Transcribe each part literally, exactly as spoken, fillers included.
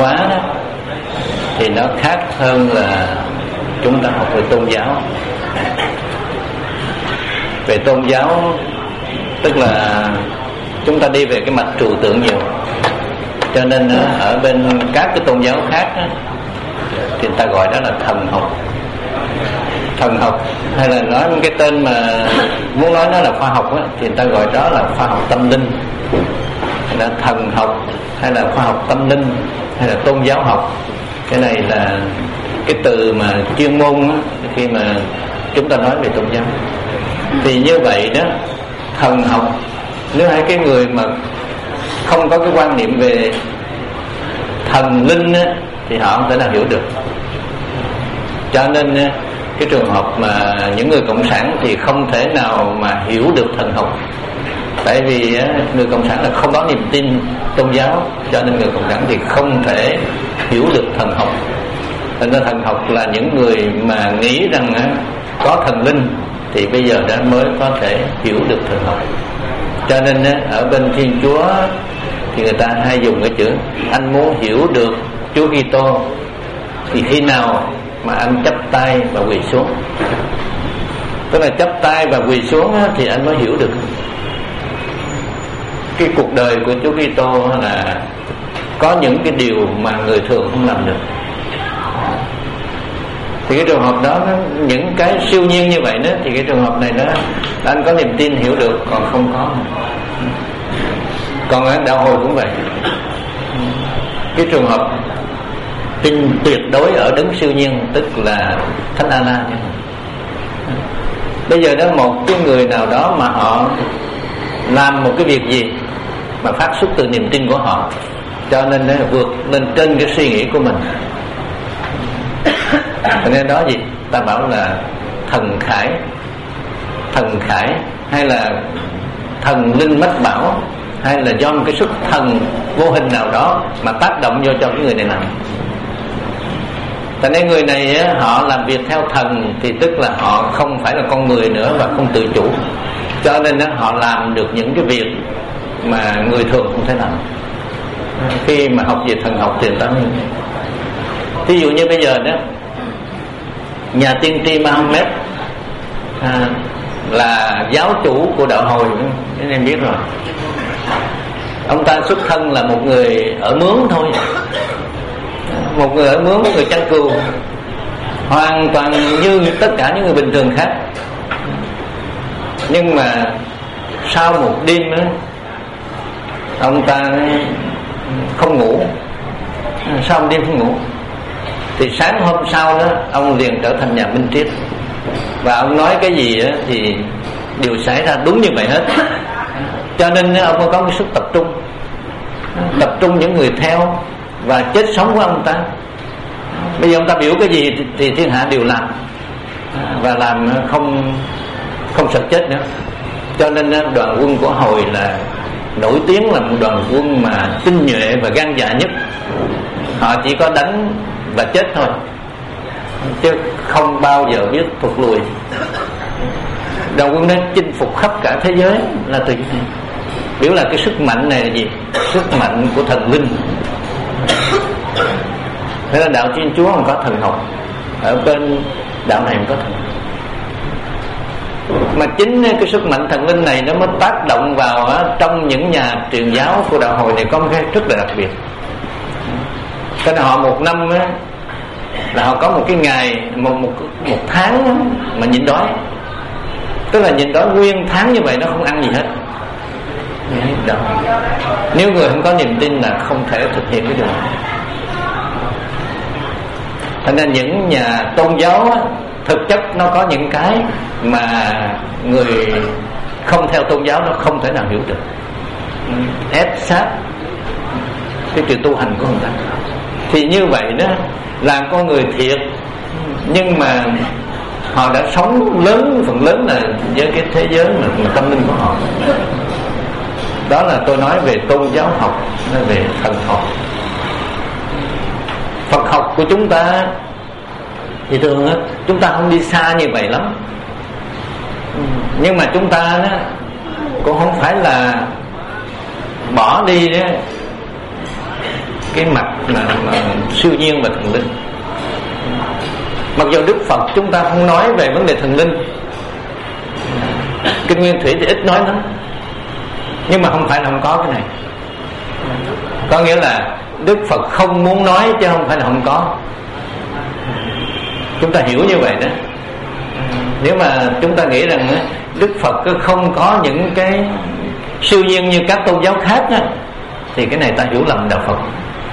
hóa đó, thì nó khác hơn là chúng ta học về tôn giáo. Về tôn giáo tức là chúng ta đi về cái mặt trừu tượng nhiều, cho nên ở bên các cái tôn giáo khác thì người ta gọi đó là thần học. Thần học hay là nói cái tên mà muốn nói nó là khoa học á, thì người ta gọi đó là khoa học tâm linh, hay là thần học, hay là khoa học tâm linh, hay là tôn giáo học. Cái này là cái từ mà chuyên môn á, khi mà chúng ta nói về tôn giáo. Thì như vậy đó, thần học, nếu hai cái người mà không có cái quan niệm về thần linh á, thì họ không thể nào hiểu được. Cho nên cái trường hợp mà những người cộng sản thì không thể nào mà hiểu được thần học. Tại vì người cộng sản là không có niềm tin tôn giáo, cho nên người cộng sản thì không thể hiểu được thần học. Thành ra thần học là những người mà nghĩ rằng có thần linh thì bây giờ đã mới có thể hiểu được thần học. Cho nên ở bên Thiên Chúa thì người ta hay dùng cái chữ anh muốn hiểu được Chúa Kitô thì khi nào mà anh chắp tay và quỳ xuống. Tức là chắp tay và quỳ xuống thì anh mới hiểu được cái cuộc đời của Chúa Kitô là có những cái điều mà người thường không làm được. Thì cái trường hợp đó, những cái siêu nhiên như vậy đó, thì cái trường hợp này đó anh có niềm tin hiểu được, còn không có. Còn ở đạo hồi cũng vậy. Cái trường hợp tin tuyệt đối ở đấng siêu nhiên tức là Thánh A-la. Bây giờ đó một cái người nào đó mà họ làm một cái việc gì mà phát xuất từ niềm tin của họ, cho nên nó vượt lên trên cái suy nghĩ của mình. Cho nên đó gì ta bảo là thần khải, thần khải hay là thần linh mách bảo, hay là do một cái sức thần vô hình nào đó mà tác động vô cho cái người này làm. Cho nên người này á, họ làm việc theo thần thì tức là họ không phải là con người nữa và không tự chủ, cho nên á, họ làm được những cái việc mà người thường không thể làm. Khi mà học về thần học thì người ta như thế. Ví dụ như bây giờ đó, nhà tiên tri Mahomet à, là giáo chủ của đạo hồi, các em biết rồi. Ông ta xuất thân là một người ở mướn thôi, một người ở mướn, một người chăn cừu, hoàn toàn như tất cả những người bình thường khác. Nhưng mà sau một đêm đó, ông ta không ngủ. Sau một đêm không ngủ thì sáng hôm sau đó ông liền trở thành nhà minh triết, và ông nói cái gì đó thì đều xảy ra đúng như vậy hết. Cho nên ông có một sức tập trung, tập trung những người theo và chết sống của ông ta. Bây giờ ông ta biểu cái gì thì, thì thiên hạ đều làm, và làm không không sợ chết nữa. Cho nên đoàn quân của hồi là nổi tiếng là một đoàn quân mà tinh nhuệ và gan dạ nhất. Họ chỉ có đánh và chết thôi, chứ không bao giờ biết thụt lùi. Đoàn quân đó chinh phục khắp cả thế giới là từ này. Biểu là cái sức mạnh này là gì? Sức mạnh của thần linh. Thế là đạo Thiên Chúa không có thần học, ở bên đạo này không có thần học. Mà chính cái sức mạnh thần linh này nó mới tác động vào á, trong những nhà truyền giáo của đạo hồi này có một cái rất là đặc biệt. Cái là họ một năm á, là họ có một cái ngày, một, một, một tháng á, mà nhịn đói. Tức là nhịn đói nguyên tháng như vậy, nó không ăn gì hết. Đó. Nếu người không có niềm tin là không thể thực hiện cái điều này. Thành ra những nhà tôn giáo á, thực chất nó có những cái mà người không theo tôn giáo nó không thể nào hiểu được, ép sát cái sự tu hành của người ta. Thì như vậy đó, làm con người thiệt, nhưng mà họ đã sống lớn, phần lớn là với cái thế giới mà, mà tâm linh của họ. Đó là tôi nói về tôn giáo học, về thần học. Phật học của chúng ta thì thường á, chúng ta không đi xa như vậy lắm. Nhưng mà chúng ta đó, cũng không phải là bỏ đi đó cái mặt mà, mà siêu nhiên và thần linh. Mặc dù Đức Phật chúng ta không nói về vấn đề thần linh, Kinh Nguyên Thủy thì ít nói lắm, nhưng mà không phải là không có cái này. Có nghĩa là Đức Phật không muốn nói chứ không phải là không có. Chúng ta hiểu như vậy đó. Nếu mà chúng ta nghĩ rằng Đức Phật không có những cái siêu nhiên như các tôn giáo khác đó, thì cái này ta hiểu lầm đạo Phật.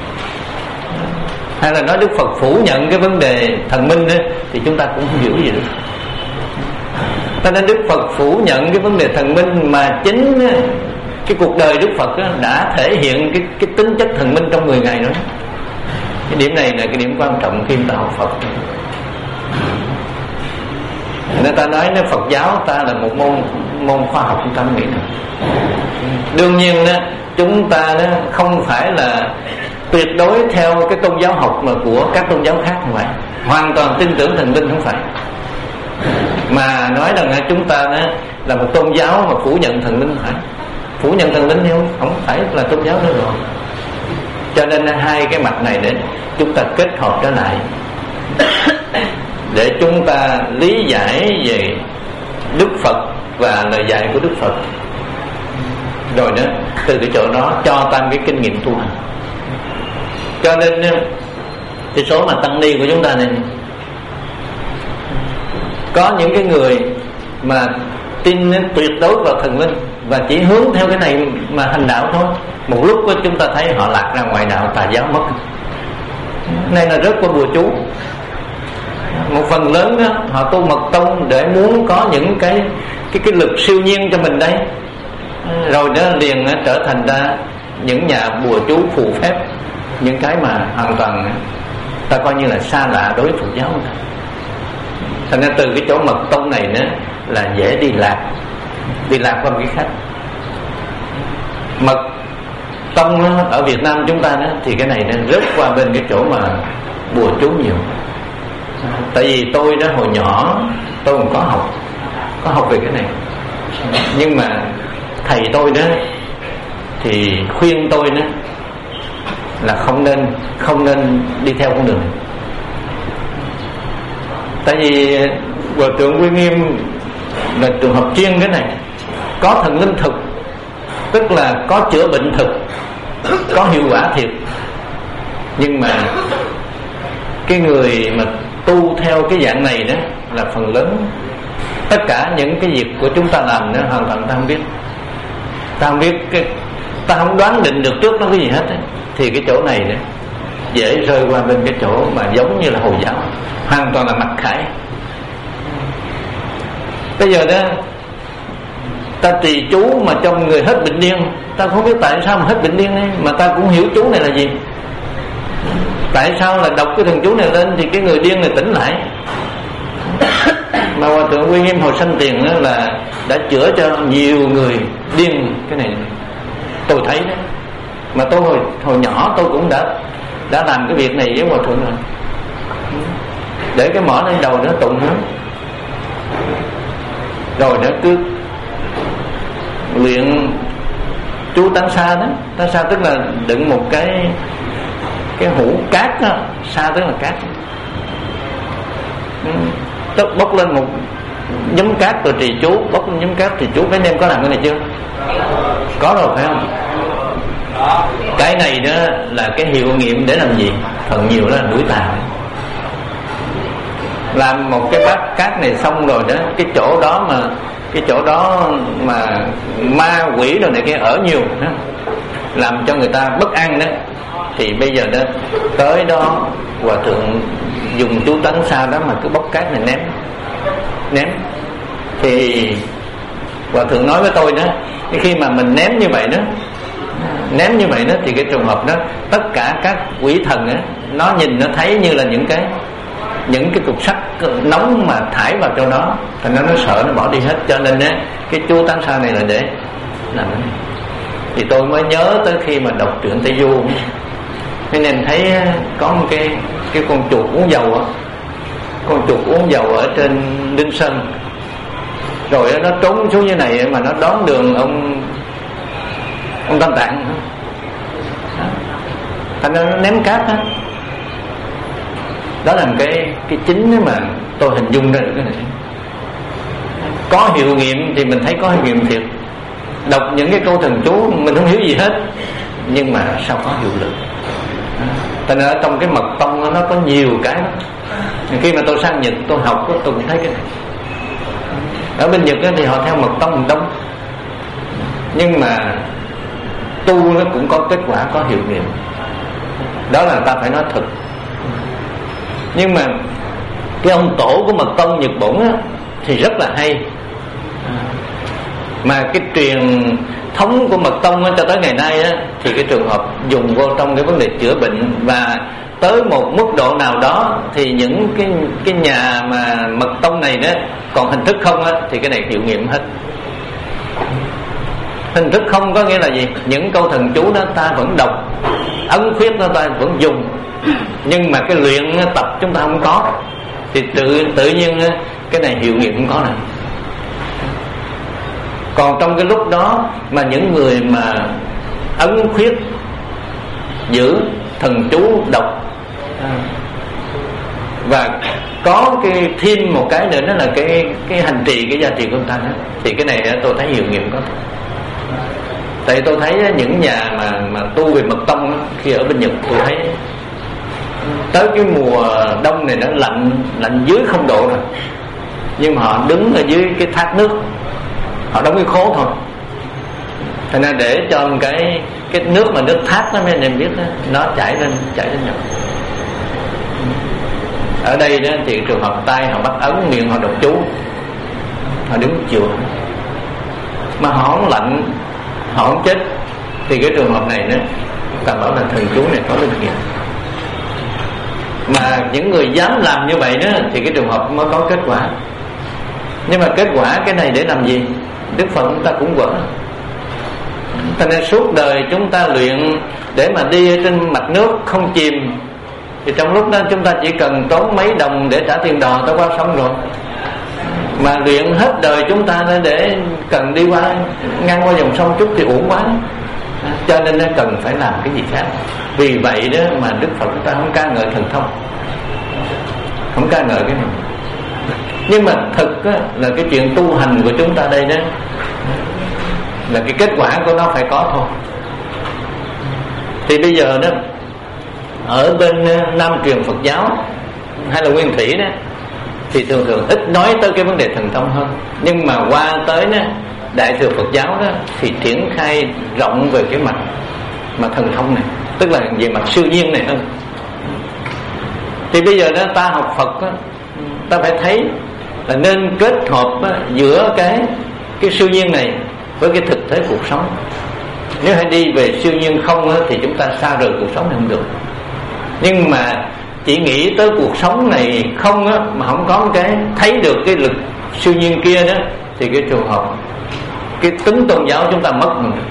Hay là nói Đức Phật phủ nhận cái vấn đề thần minh đó, thì chúng ta cũng không hiểu gì được. Cho nên Đức Phật phủ nhận cái vấn đề thần minh, mà chính cái cuộc đời Đức Phật đã thể hiện cái, cái tính chất thần minh trong người Ngài nữa. Cái điểm này là cái điểm quan trọng khi ta học Phật. Người ta nói nếu Phật giáo ta là một môn môn khoa học, chúng ta nghĩ này. Đương nhiên đó, chúng ta đó không phải là tuyệt đối theo cái tôn giáo học mà của các tôn giáo khác, không phải. Hoàn toàn tin tưởng thần linh không phải. Mà nói rằng chúng ta đó là một tôn giáo mà phủ nhận thần linh, không phải. Phủ nhận thần linh không, không phải là tôn giáo nữa rồi. Cho nên hai cái mặt này để chúng ta kết hợp trở lại, để chúng ta lý giải về Đức Phật và lời dạy của Đức Phật. Rồi đó, từ cái chỗ đó cho ta cái kinh nghiệm tu hành. Cho nên cái số mà tăng ni của chúng ta này, có những cái người mà tin tuyệt đối vào thần linh và chỉ hướng theo cái này mà hành đạo thôi. Một lúc đó chúng ta thấy họ lạc ra ngoài đạo tà giáo mất. Này là rớt qua bùa chú. Một phần lớn đó, họ tu mật tông để muốn có những cái cái cái lực siêu nhiên cho mình đây, rồi đó liền trở thành ra những nhà bùa chú phù phép, những cái mà hoàn toàn ta coi như là xa lạ đối với Phật giáo. Thành ra từ cái chỗ mật tông này nữa là dễ đi lạc, đi lạc qua cái khác. Mật tông ở Việt Nam chúng ta đó, thì cái này nó rớt qua bên cái chỗ mà bùa chú nhiều. Tại vì tôi đó hồi nhỏ tôi cũng có học, có học về cái này, nhưng mà thầy tôi đó thì khuyên tôi đó là không nên không nên đi theo con đường này. Tại vì Hòa thượng Uy Nghiêm là trường hợp chuyên cái này, có thần linh thực, tức là có chữa bệnh thực, có hiệu quả thiệt. Nhưng mà cái người mà tu theo cái dạng này đó là phần lớn tất cả những cái việc của chúng ta làm đó hoàn toàn ta không biết, ta không biết cái, ta không đoán định được trước nó cái gì hết ấy. Thì cái chỗ này đó dễ rơi qua bên cái chỗ mà giống như là Hồi giáo, hoàn toàn là mặc khải. Bây giờ đó ta trì chú mà trong người hết bệnh điên, ta không biết tại sao mà hết bệnh điên ấy, mà ta cũng hiểu chú này là gì. Tại sao là đọc cái thần chú này lên thì cái người điên này tỉnh lại. Mà Hòa thượng Uy Nghiêm hồi sanh tiền đó là đã chữa cho nhiều người điên. Cái này tôi thấy đó. Mà tôi hồi, hồi nhỏ tôi cũng đã đã làm cái việc này với Hòa thượng rồi. Để cái mỏ lên đầu nó tụng hết, rồi nó cứ luyện chú tán xa đó. Tán xa tức là đựng một cái cái hũ cát đó. Xa tức là cát, tức bốc lên một nhúm cát rồi trì chú, bốc lên nhúm cát trì chú. Mấy anh em có làm cái này chưa? Có rồi phải không? Cái này đó là cái hiệu nghiệm để làm gì? Phần nhiều đó là đuổi tà. Làm một cái bát cát này xong rồi đó, cái chỗ đó mà cái chỗ đó mà ma quỷ rồi này kia ở nhiều đó, làm cho người ta bất an đó, thì bây giờ đó tới đó Hòa thượng dùng chú tấn sao đó mà cứ bốc cát này ném ném thì Hòa thượng nói với tôi đó, khi mà mình ném như vậy đó ném như vậy đó thì cái trường hợp đó tất cả các quỷ thần đó, nó nhìn nó thấy như là những cái những cái cục sắt nóng mà thải vào cho nó, thành nó nó sợ nó bỏ đi hết. Cho nên á cái chú tán sao này là để làm cái này. Thì tôi mới nhớ tới khi mà đọc truyện Tây Du, nên thấy có một cái cái con chuột uống dầu á, con chuột uống dầu ở trên Linh Sơn, rồi nó trốn xuống như này mà nó đón đường ông ông Tam Tạng. thành ra nó ném cát đó. Đó là một cái cái chính mà tôi hình dung ra được cái này. Có hiệu nghiệm thì mình thấy có hiệu nghiệm thiệt. Đọc những cái câu thần chú mình không hiểu gì hết, nhưng mà sao có hiệu lực. Thành ra trong cái mật tông nó có nhiều cái đó. Khi mà tôi sang Nhật tôi học tôi cũng thấy cái này. Ở bên Nhật thì họ theo mật tông một đông, nhưng mà tu nó cũng có kết quả, có hiệu nghiệm. Đó là ta phải nói thật. Nhưng mà cái ông tổ của mật tông Nhật Bổn á, thì rất là hay. Mà cái truyền thống của mật tông á, cho tới ngày nay á, thì cái trường hợp dùng vô trong cái vấn đề chữa bệnh, và tới một mức độ nào đó thì những cái cái nhà mà mật tông này đó còn hình thức không á, thì cái này hiệu nghiệm hết. Hình thức không có nghĩa là gì? Những câu thần chú đó ta vẫn đọc, ấn khuyết đó ta vẫn dùng, nhưng mà cái luyện tập chúng ta không có, thì tự tự nhiên cái này hiệu nghiệm không có này. Còn trong cái lúc đó mà những người mà ấn khuyết giữ thần chú đọc, và có cái thêm một cái nữa đó là cái cái hành trì, cái giá trị của người ta đó, thì cái này tôi thấy hiệu nghiệm có thật. Tại tôi thấy những nhà mà mà tu về mật tông đó, khi ở bên Nhật tôi thấy tới cái mùa đông này nó lạnh lạnh dưới không độ rồi, nhưng mà họ đứng ở dưới cái thác nước, họ đóng cái khố thôi, thành ra để cho một cái cái nước mà nước thác đó mấy anh em biết đó, nó chảy lên chảy lên nhập. Ở đây đó thì trường hợp tay họ bắt ấn, miệng họ đọc chú, họ đứng chịu, mà họ không lạnh, họ không chết, thì cái trường hợp này đó ta bảo là thần chú này có linh nghiệm. Mà những người dám làm như vậy đó thì cái trường hợp mới có kết quả. Nhưng mà kết quả cái này để làm gì? Đức Phật chúng ta cũng vỡ. Thành nên suốt đời chúng ta luyện để mà đi ở trên mặt nước không chìm, thì trong lúc đó chúng ta chỉ cần tốn mấy đồng để trả tiền đò ta qua sông rồi. Mà luyện hết đời chúng ta để cần đi qua ngang qua dòng sông chút thì uổng quá. Cho nên nó cần phải làm cái gì khác. Vì vậy đó mà Đức Phật chúng ta không ca ngợi thần thông, không ca ngợi cái này. Nhưng mà thực á, là cái chuyện tu hành của chúng ta đây đó, là cái kết quả của nó phải có thôi. Thì bây giờ đó ở bên Nam truyền Phật giáo hay là Nguyên Thủy đó thì thường thường ít nói tới cái vấn đề thần thông hơn. Nhưng mà qua tới đó Đại thừa Phật giáo đó thì triển khai rộng về cái mặt mà thần thông này, tức là về mặt siêu nhiên này hơn. Thì bây giờ đó ta học Phật đó, ta phải thấy là nên kết hợp đó, giữa cái cái siêu nhiên này với cái thực tế cuộc sống. Nếu hay đi về siêu nhiên không đó, thì chúng ta xa rời cuộc sống này không được. Nhưng mà chỉ nghĩ tới cuộc sống này không á, mà không có cái thấy được cái lực siêu nhiên kia đó, thì cái trường hợp cái tính tôn giáo chúng ta mất mình.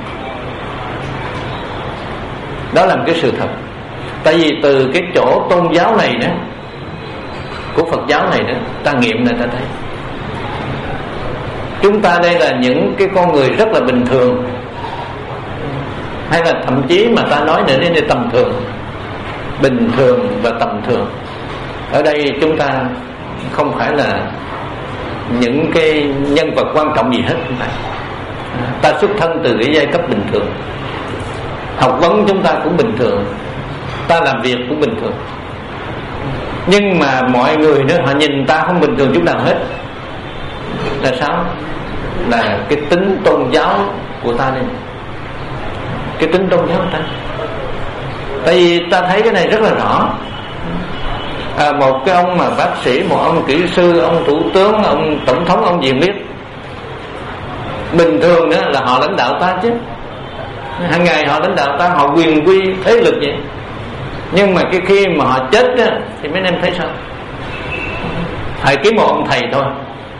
Đó là một cái sự thật. Tại vì từ cái chỗ tôn giáo này đó, của Phật giáo này đó, ta nghiệm này ta thấy chúng ta đây là những cái con người rất là bình thường, hay là thậm chí mà ta nói nữa nên là tầm thường. Bình thường và tầm thường ở đây chúng ta không phải là những cái nhân vật quan trọng gì hết. Chúng ta ta xuất thân từ cái giai cấp bình thường, học vấn chúng ta cũng bình thường, ta làm việc cũng bình thường. Nhưng mà mọi người đó họ nhìn ta không bình thường chút nào hết. Là sao? Là cái tính tôn giáo của ta đây, cái tính tôn giáo của ta. Tại vì ta thấy cái này rất là rõ. à, Một cái ông mà bác sĩ, một ông kỹ sư, ông thủ tướng, ông tổng thống, ông gì biết, bình thường đó là họ lãnh đạo ta chứ, hàng ngày họ lãnh đạo ta, họ quyền quy thế lực vậy. Nhưng mà cái khi mà họ chết đó, thì mấy anh em thấy sao? Thầy kiếm một ông thầy thôi,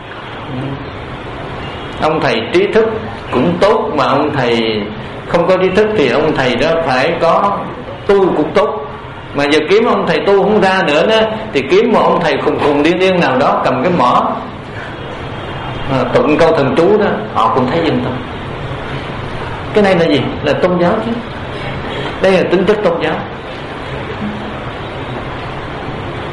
ông thầy trí thức cũng tốt, mà ông thầy không có trí thức thì ông thầy đó phải có tu cũng tốt. Mà giờ kiếm ông thầy tu không ra nữa đó, thì kiếm một ông thầy khùng khùng điên điên nào đó cầm cái mỏ à, tụng câu thần chú đó, họ cũng thấy yên tâm. Cái này là gì? Là tôn giáo chứ. Đây là tính chất tôn giáo.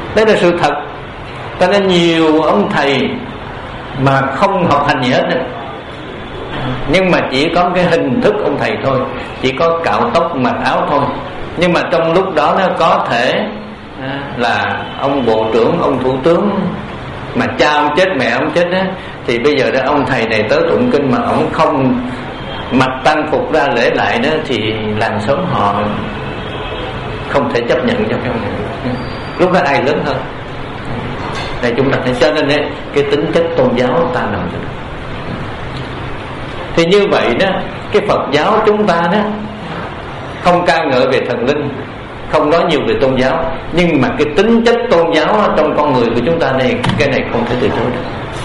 Đây là sự thật. Cho nên nhiều ông thầy mà không học hành gì hết nữa, nhưng mà chỉ có cái hình thức ông thầy thôi, chỉ có cạo tóc mặc áo thôi. Nhưng mà trong lúc đó nó có thể là ông bộ trưởng, ông thủ tướng, mà cha ông chết mẹ ông chết á, thì bây giờ đó ông thầy này tới tụng kinh mà ông không mặc tăng phục ra lễ lại đó, thì làng xóm họ không thể chấp nhận cho cái ông này. Lúc đó ai lớn hơn? Đây chúng ta thấy. Cho nên đấy, cái tính chất tôn giáo ta nằm trong đó. Thì như vậy đó, cái Phật giáo chúng ta đó không ca ngợi về thần linh, không nói nhiều về tôn giáo, nhưng mà cái tính chất tôn giáo trong con người của chúng ta này, cái này không thể từ chối được.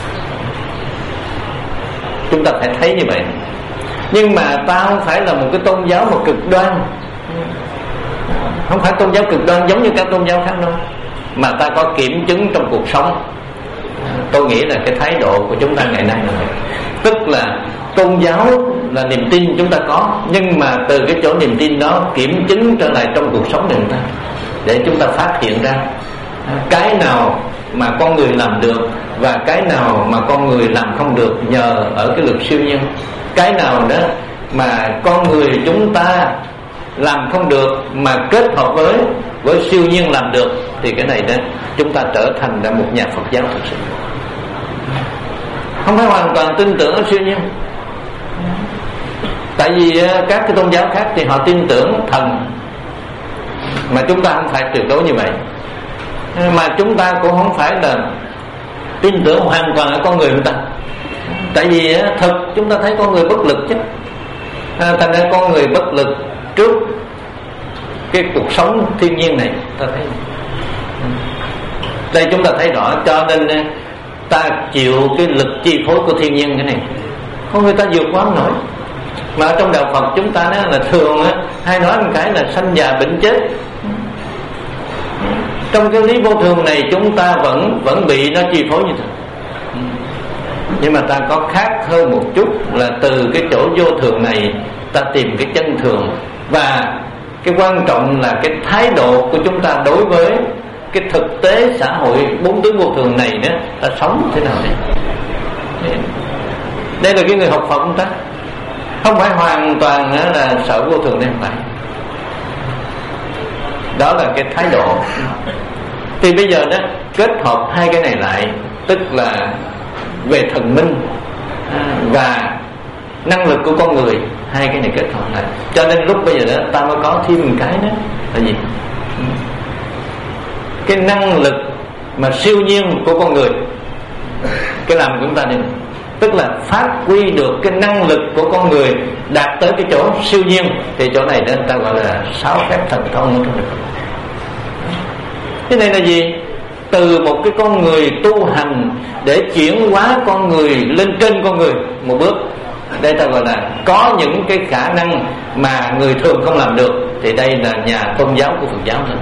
Chúng ta phải thấy như vậy. Nhưng mà ta không phải là một cái tôn giáo một cực đoan, không phải tôn giáo cực đoan giống như các tôn giáo khác đâu, mà ta có kiểm chứng trong cuộc sống. Tôi nghĩ là cái thái độ của chúng ta ngày nay là vậy. Tức là tôn giáo là niềm tin chúng ta có, nhưng mà từ cái chỗ niềm tin đó kiểm chứng trở lại trong cuộc sống của chúng ta, để chúng ta phát hiện ra cái nào mà con người làm được và cái nào mà con người làm không được nhờ ở cái lực siêu nhiên. Cái nào đó mà con người chúng ta làm không được mà kết hợp với với siêu nhiên làm được, thì cái này đó chúng ta trở thành là một nhà Phật giáo thực sự. Không phải hoàn toàn tin tưởng ở siêu nhiên. Tại vì các cái tôn giáo khác thì họ tin tưởng thần, mà chúng ta không phải tuyệt đối như vậy. Mà chúng ta cũng không phải là tin tưởng hoàn toàn ở con người chúng ta. Tại vì thực chúng ta thấy con người bất lực chứ. Thành ra con người bất lực trước cái cuộc sống thiên nhiên này, ta thấy. Đây chúng ta thấy rõ. Cho nên ta chịu cái lực chi phối của thiên nhiên cái này, không người ta vượt quá nổi. Mà ở trong đạo Phật chúng ta đó là thường á, hay nói một cái là sanh già bệnh chết. Trong cái lý vô thường này chúng ta vẫn vẫn bị nó chi phối như thế. Nhưng mà ta có khác hơn một chút, là từ cái chỗ vô thường này ta tìm cái chân thường. Và cái quan trọng là cái thái độ của chúng ta đối với cái thực tế xã hội bốn tướng vô thường này đó, ta sống thế nào đấy. Đây là cái người học Phật chúng ta, không phải hoàn toàn là sợ vô thường, đây không phải. Đó là cái thái độ. Thì bây giờ đó kết hợp hai cái này lại, tức là về thần minh và năng lực của con người, hai cái này kết hợp lại. Cho nên lúc bây giờ đó ta mới có thêm một cái đó là gì? Cái năng lực mà siêu nhiên của con người, cái làm của chúng ta này, tức là phát huy được cái năng lực của con người đạt tới cái chỗ siêu nhiên. Thì chỗ này đó ta gọi là sáu phép thần thông ở trong được. Cái này là gì? Từ một cái con người tu hành để chuyển hóa con người lên trên con người một bước. Đây ta gọi là có những cái khả năng mà người thường không làm được. Thì đây là nhà tôn giáo của Phật giáo thôi.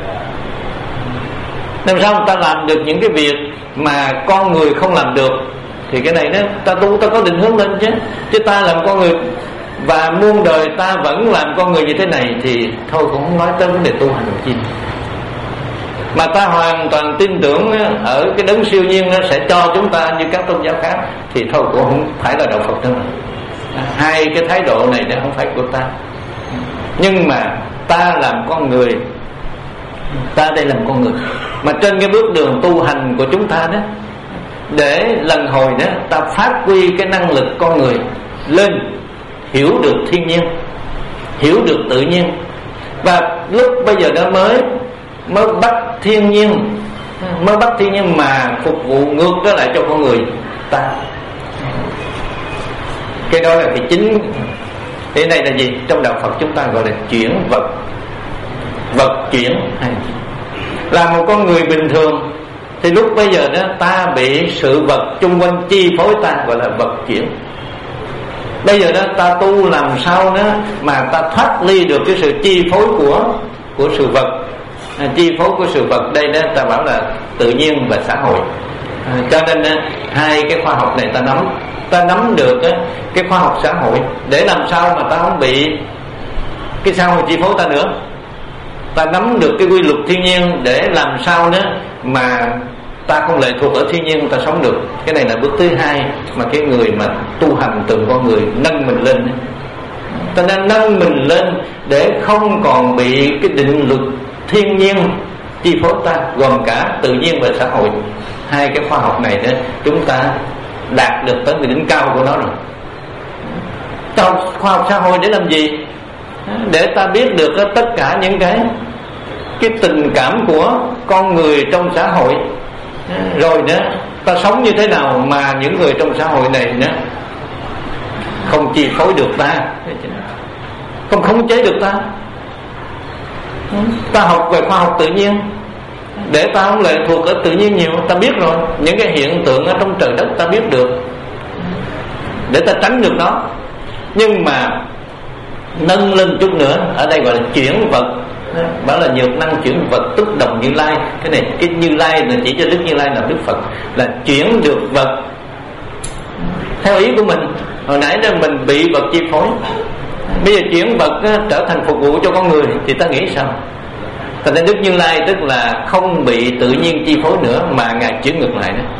Làm sao người ta làm được những cái việc mà con người không làm được? Thì cái này đó ta tu ta có định hướng lên chứ. Chứ ta làm con người và muôn đời ta vẫn làm con người như thế này thì thôi cũng không nói tới vấn đề tu hành làm chi. Mà ta hoàn toàn tin tưởng ở cái đấng siêu nhiên nó sẽ cho chúng ta như các tôn giáo khác, thì thôi cũng không phải là đạo Phật nữa. Hai cái thái độ này nó không phải của ta. Nhưng mà ta làm con người, ta đây làm con người, mà trên cái bước đường tu hành của chúng ta đó, để lần hồi đó ta phát huy cái năng lực con người lên, hiểu được thiên nhiên, hiểu được tự nhiên. Và lúc bây giờ đó mới mới bắt thiên nhiên, mới bắt thiên nhiên mà phục vụ ngược trở lại cho con người ta. Cái đó là cái chính. Thế này là gì? Trong đạo Phật chúng ta gọi là chuyển vật. Vật chuyển hay là một con người bình thường, thì lúc bây giờ đó ta bị sự vật chung quanh chi phối ta, gọi là vật chuyển. Bây giờ đó ta tu làm sao đó mà ta thoát ly được cái sự chi phối của của sự vật. À, chi phối của sự vật đây đó ta bảo là tự nhiên và xã hội. À, cho nên á, hai cái khoa học này ta nắm, ta nắm được á, cái khoa học xã hội để làm sao mà ta không bị cái xã hội chi phối ta nữa. ta nắm được cái quy luật thiên nhiên để làm sao đó mà ta không lệ thuộc ở thiên nhiên, ta sống được. Cái này là bước thứ hai mà cái người mà tu hành từng con người nâng mình lên. Ta nên nâng mình lên để không còn bị cái định luật thiên nhiên chi phối ta, gồm cả tự nhiên và xã hội. Hai cái khoa học này đó chúng ta đạt được tới cái đỉnh cao của nó rồi. Trong khoa học xã hội để làm gì? Để ta biết được tất cả những cái cái tình cảm của con người trong xã hội, rồi đó ta sống như thế nào mà những người trong xã hội này đó không chi phối được ta, không khống chế được ta. Ta học về khoa học tự nhiên để ta không lệ thuộc ở tự nhiên nhiều, ta biết rồi những cái hiện tượng ở trong trời đất ta biết được để ta tránh được nó. Nhưng mà nâng lên chút nữa, ở đây gọi là chuyển vật, đó là nhược năng chuyển vật tức đồng Như Lai. Cái này cái Như Lai là chỉ cho Đức Như Lai là Đức Phật, là chuyển được vật theo ý của mình. Hồi nãy là mình bị vật chi phối, bây giờ chuyển vật trở thành phục vụ cho con người thì ta nghĩ sao? Thành ra Đức Như Lai tức là không bị tự nhiên chi phối nữa, mà Ngài chuyển ngược lại đó.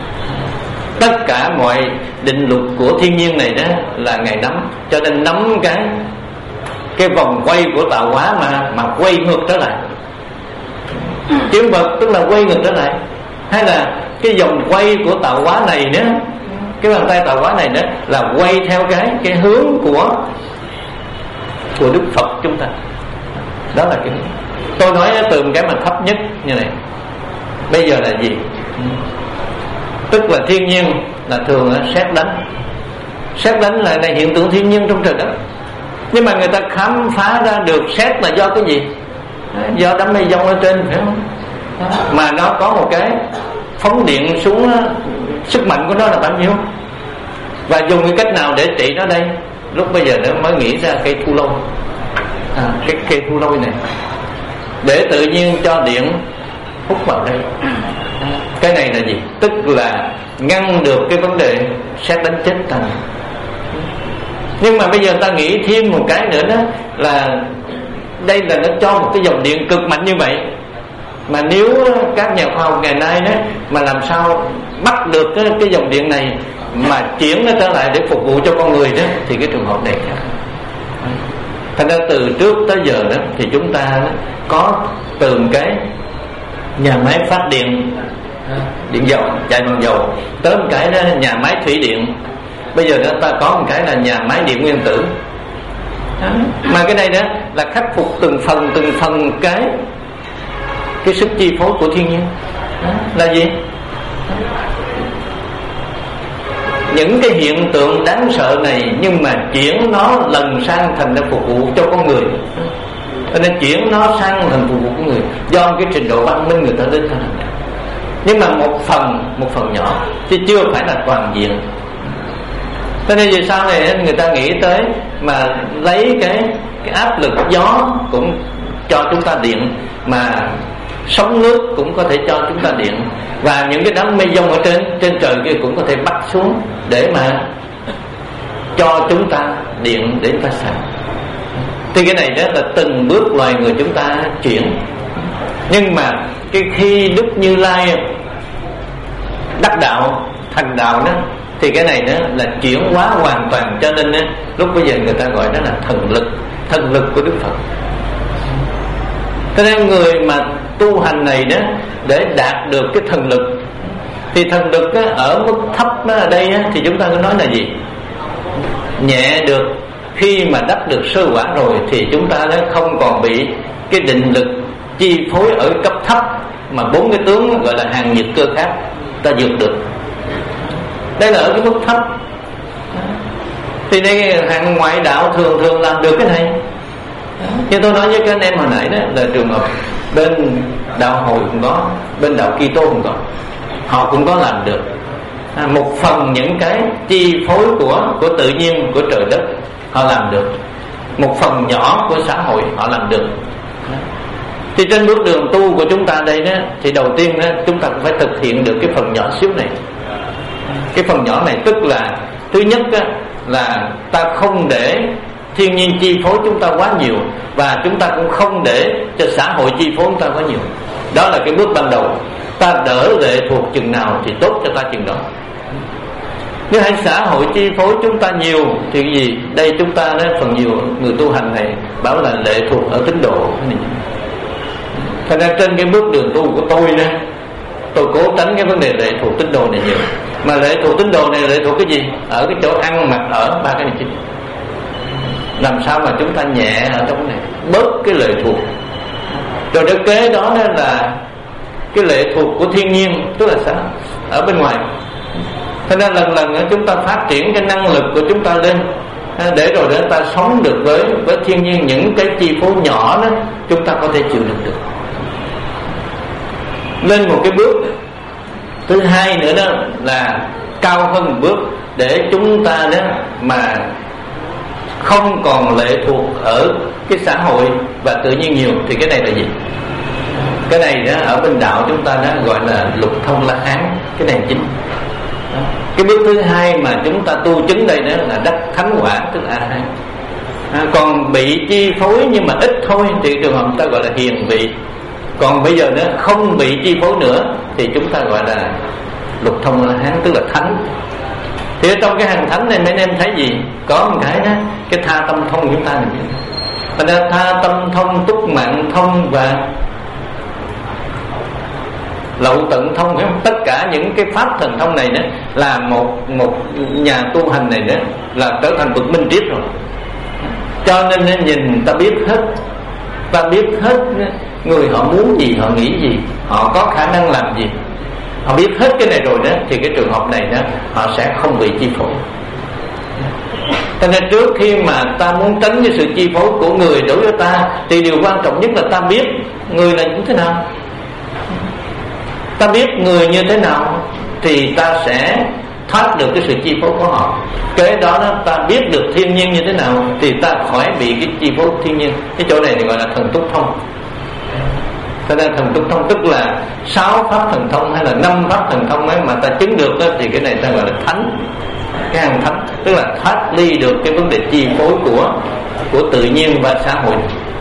Tất cả mọi định luật của thiên nhiên này đó là Ngài nắm, cho nên nắm cái cái vòng quay của tạo hóa mà mà quay ngược trở lại. Chuyển vật tức là quay ngược trở lại, hay là cái vòng quay của tạo hóa này nữa, cái bàn tay tạo hóa này đó là quay theo cái cái hướng của của Đức Phật chúng ta. Đó là cái tôi nói từ cái mà thấp nhất như này. Bây giờ là gì? Tức là thiên nhiên là thường là sét đánh. Sét đánh là, là hiện tượng thiên nhiên trong trời đất. Nhưng mà người ta khám phá ra được sét là do cái gì? Do đám mây giông ở trên, phải không? Mà nó có một cái phóng điện xuống, sức mạnh của nó là bao nhiêu, và dùng cái cách nào để trị nó đây? Lúc bây giờ nó mới nghĩ ra cây thu lôi, à, cái cây thu lôi này để tự nhiên cho điện hút vào đây. Cái này là gì? Tức là ngăn được cái vấn đề sét đánh chết ta. Nhưng mà bây giờ ta nghĩ thêm một cái nữa đó là đây là nó cho một cái dòng điện cực mạnh như vậy, mà nếu các nhà khoa học ngày nay đó mà làm sao bắt được cái, cái dòng điện này mà chuyển nó trở lại để phục vụ cho con người đó, thì cái trường hợp này khác. Thành ra từ trước tới giờ đó thì chúng ta đó, có từ cái nhà máy phát điện điện dầu chạy bằng dầu tới một cái đó nhà máy thủy điện, bây giờ đó ta có một cái là nhà máy điện nguyên tử. Mà cái này đó là khắc phục từng phần từng phần cái cái sức chi phối của thiên nhiên. Là gì? Những cái hiện tượng đáng sợ này nhưng mà chuyển nó lần sang thành để phục vụ cho con người, cho nên chuyển nó sang thành phục vụ của người do cái trình độ văn minh người ta đến thành. Nhưng mà một phần một phần nhỏ chứ chưa phải là toàn diện. Cho nên vì sau này người ta nghĩ tới mà lấy cái cái áp lực gió cũng cho chúng ta điện, mà sóng nước cũng có thể cho chúng ta điện, và những cái đám mây giông ở trên trên trời kia cũng có thể bắt xuống để mà cho chúng ta điện để chúng ta xài. Thì cái này đó là từng bước loài người chúng ta chuyển. Nhưng mà cái khi Đức Như Lai đắc đạo thành đạo đó thì cái này đó là chuyển hóa hoàn toàn. Cho nên đó, lúc bây giờ người ta gọi đó là thần lực, thần lực của Đức Phật. Cho nên người mà tu hành này đó để đạt được cái thần lực, thì thần lực đó, ở mức thấp đó, ở đây đó, thì chúng ta cứ nói là gì? Nhẹ được. Khi mà đắc được sơ quả rồi thì chúng ta đó không còn bị cái định lực chi phối ở cấp thấp, mà bốn cái tướng gọi là hàng nhiệt cơ khác ta vượt được. Đây là ở cái mức thấp. Thì đây hàng ngoại đạo thường thường làm được cái này. Như tôi nói với các anh em hồi nãy đó là trường hợp bên đạo Hồi cũng có, bên đạo Kitô cũng có, họ cũng có làm được. À, một phần những cái chi phối của của tự nhiên của trời đất họ làm được, một phần nhỏ của xã hội họ làm được. Thì trên bước đường tu của chúng ta đây đó, thì đầu tiên đó chúng ta cũng phải thực hiện được cái phần nhỏ xíu này. Cái phần nhỏ này tức là thứ nhất đó, là ta không để thiên nhiên chi phối chúng ta quá nhiều, và chúng ta cũng không để cho xã hội chi phối chúng ta quá nhiều. Đó là cái bước ban đầu. Ta đỡ lệ thuộc chừng nào thì tốt cho ta chừng đó. Nếu hãy xã hội chi phối chúng ta nhiều thì cái gì? Đây chúng ta đó, phần nhiều người tu hành này bảo là lệ thuộc ở tín đồ. Thành ra trên cái bước đường tu của tôi đó, tôi cố tránh cái vấn đề lệ thuộc tín đồ này nhiều. Mà lệ thuộc tín đồ này lệ thuộc cái gì? Ở cái chỗ ăn mặc ở, ba cái này chính. Làm sao mà chúng ta nhẹ ở trong cái này, bớt cái lệ thuộc. Rồi cái kế đó, đó là cái lệ thuộc của thiên nhiên, tức là sao? Ở bên ngoài. Thế nên lần lần chúng ta phát triển cái năng lực của chúng ta lên, để rồi để ta sống được với với thiên nhiên. Những cái chi phối nhỏ đó chúng ta có thể chịu đựng được. Lên một cái bước thứ hai nữa đó là cao hơn một bước, để chúng ta đó mà không còn lệ thuộc ở cái xã hội và tự nhiên nhiều. Thì cái này là gì? Cái này đó, ở bên đạo chúng ta đó gọi là lục thông la hán. Cái này chính. Cái bước thứ hai mà chúng ta tu chứng đây đó là đắc thánh quả, tức là A-hán. À, còn bị chi phối nhưng mà ít thôi thì trường hợp ta gọi là hiền vị. Còn bây giờ đó không bị chi phối nữa thì chúng ta gọi là lục thông la hán, tức là thánh. Thì ở trong cái hàng thánh này mấy anh em thấy gì? Có một cái đó, cái tha tâm thông của chúng ta này. Thành ra tha tâm thông, túc mạng thông và lậu tận thông, phải không? Tất cả những cái pháp thần thông này đó là một một nhà tu hành này đó là trở thành bậc minh triết rồi. Cho nên nhìn ta biết hết, ta biết hết người họ muốn gì, họ nghĩ gì, họ có khả năng làm gì. Họ biết hết cái này rồi đó thì cái trường hợp này đó họ sẽ không bị chi phối. Cho nên trước khi mà ta muốn tránh cái sự chi phối của người đối với ta thì điều quan trọng nhất là ta biết người là như thế nào. Ta biết người như thế nào thì ta sẽ thoát được cái sự chi phối của họ. Kế đó, đó ta biết được thiên nhiên như thế nào thì ta khỏi bị cái chi phối thiên nhiên. Cái chỗ này thì gọi là thần túc thông. Cho nên thần túc thông tức là sáu pháp thần thông hay là năm pháp thần thông ấy mà ta chứng được đó, thì cái này ta gọi là thánh. Cái hàng thánh tức là thoát ly được cái vấn đề chi phối của của tự nhiên và xã hội.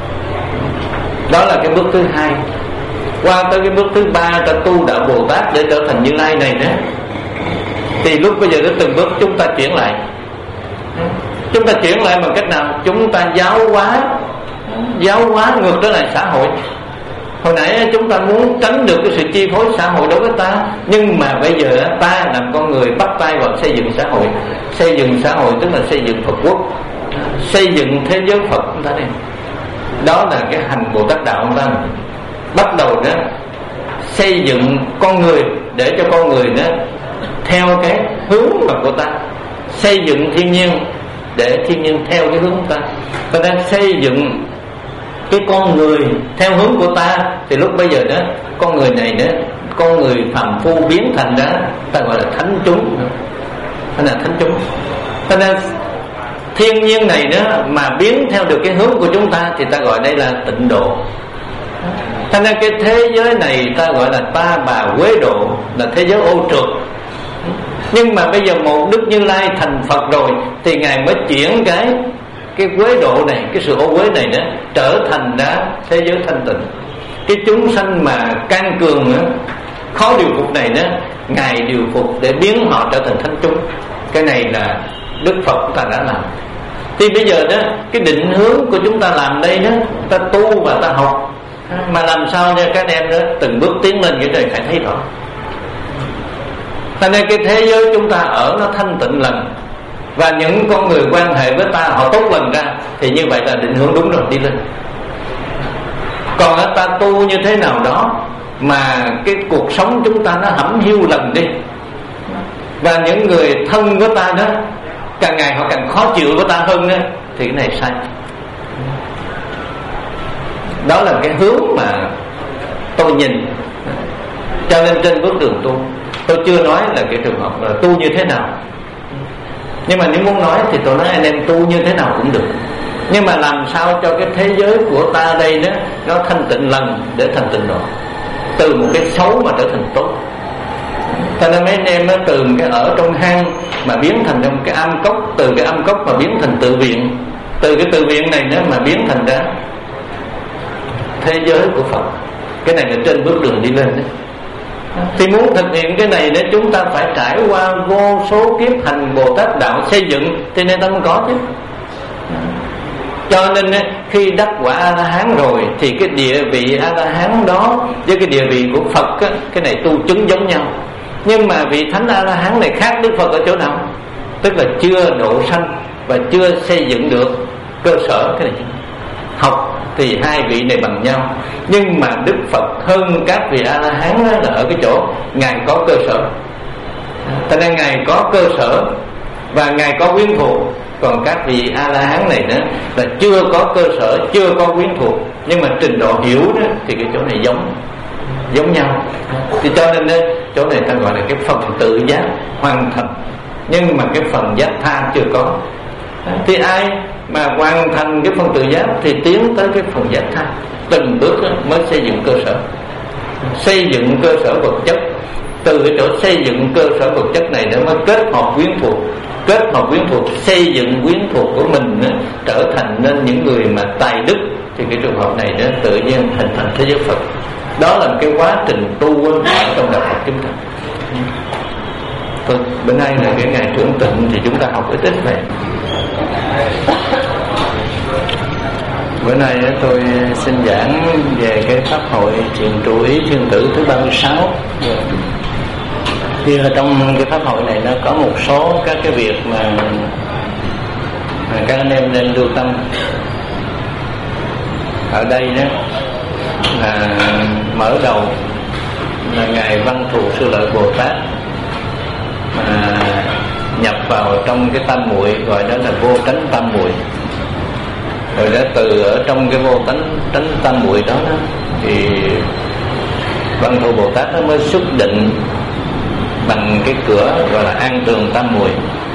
Đó là cái bước thứ hai. Qua tới cái bước thứ ba, ta tu đạo Bồ Tát để trở thành Như Lai này nữa, thì lúc bây giờ đến từng bước chúng ta chuyển lại. Chúng ta chuyển lại bằng cách nào? Chúng ta giáo hóa, giáo hóa ngược trở lại xã hội. Hồi nãy chúng ta muốn tránh được cái sự chi phối xã hội đối với ta, nhưng mà bây giờ ta làm con người bắt tay vào xây dựng xã hội. Xây dựng xã hội tức là xây dựng Phật quốc, xây dựng thế giới Phật chúng ta đây. Đó là cái hành Bồ Tát đạo chúng ta. Bắt đầu đó xây dựng con người để cho con người đó theo cái hướng mà của ta, xây dựng thiên nhiên để thiên nhiên theo cái hướng của ta. Ta đang xây dựng cái con người theo hướng của ta thì lúc bây giờ đó con người này đó, con người phàm phu biến thành đó ta gọi là thánh chúng, ta là thánh chúng. Ta nên thiên nhiên này đó mà biến theo được cái hướng của chúng ta thì ta gọi đây là tịnh độ. Cho nên cái thế giới này ta gọi là ta bà quế độ, là thế giới ô trượt. Nhưng mà bây giờ một Đức Như Lai thành Phật rồi thì Ngài mới chuyển cái cái quế độ này, cái sự ô uế này đó trở thành đã thế giới thanh tịnh. Cái chúng sanh mà can cường nữa, khó điều phục này đó, Ngài điều phục để biến họ trở thành thánh chúng. Cái này là Đức Phật chúng ta đã làm. Thì bây giờ đó cái định hướng của chúng ta làm đây đó, ta tu và ta học, mà làm sao cho các em đó từng bước tiến lên cái đời phải thấy rõ. Cho nên cái thế giới chúng ta ở nó thanh tịnh lần, và những con người quan hệ với ta họ tốt lần ra, thì như vậy là định hướng đúng rồi, đi lên. Còn ta tu như thế nào đó mà cái cuộc sống chúng ta nó hẩm hiu lần đi, và những người thân của ta đó càng ngày họ càng khó chịu với ta hơn đó, thì cái này sai. Đó là cái hướng mà tôi nhìn. Cho nên trên bước đường tu, tôi chưa nói là cái trường hợp là tu như thế nào, nhưng mà nếu muốn nói thì tôi nói anh em tu như thế nào cũng được. Nhưng mà làm sao cho cái thế giới của ta đây đó nó thanh tịnh lần để thành tịnh độ, từ một cái xấu mà trở thành tốt. Cho nên mấy anh em nó từ cái ở trong hang mà biến thành trong cái âm cốc, từ cái âm cốc mà biến thành tự viện, từ cái từ viện này nó mà biến thành ra thế giới của Phật. Cái này là trên bước đường đi lên đấy. Thì muốn thực hiện cái này để chúng ta phải trải qua vô số kiếp hành Bồ Tát đạo xây dựng, thì nên ta mới có chứ. Cho nên khi đắc quả A-la-hán rồi thì cái địa vị A-la-hán đó với cái địa vị của Phật á, cái này tu chứng giống nhau. Nhưng mà vị thánh A-la-hán này khác Đức Phật ở chỗ nào? Tức là chưa độ sanh và chưa xây dựng được cơ sở. Cái này học thì hai vị này bằng nhau, nhưng mà Đức Phật hơn các vị A-la-hán là ở cái chỗ Ngài có cơ sở. Cho nên Ngài có cơ sở và Ngài có quyến thuộc. Còn các vị A-la-hán này nữa là chưa có cơ sở, chưa có quyến thuộc, nhưng mà trình độ hiểu đó thì cái chỗ này giống giống nhau. Thì cho nên đó, chỗ này ta gọi là cái phần tự giác hoàn thành, nhưng mà cái phần giác tha chưa có. Thì ai mà hoàn thành cái phần tự giác thì tiến tới cái phần giác tha, từng bước mới xây dựng cơ sở. Xây dựng cơ sở vật chất, từ cái chỗ xây dựng cơ sở vật chất này nó mới kết hợp quyến thuộc, kết hợp quyến thuộc xây dựng quyến thuộc của mình đó, trở thành nên những người mà tài đức. Thì cái trường hợp này nó tự nhiên hình thành thế giới Phật. Đó là một cái quá trình tu ở trong đạo Phật chúng ta. Thôi, bữa nay là cái ngày trưởng tịnh thì chúng ta học ít ít này. Bữa nay tôi xin giảng về cái pháp hội truyền trụ ý thiên tử thứ ba mươi sáu. Thì ở trong cái pháp hội này nó có một số các cái việc mà, mà các anh em nên lưu tâm. Ở đây đó là mở đầu là Ngài Văn Thù Sư Lợi Bồ Tát mà nhập vào trong cái tam muội, gọi đó là vô tánh tam muội. Rồi đã từ ở trong cái vô tánh tánh tam muội đó, đó thì Văn Thù Bồ Tát nó mới xuất định bằng cái cửa gọi là an tường tam muội.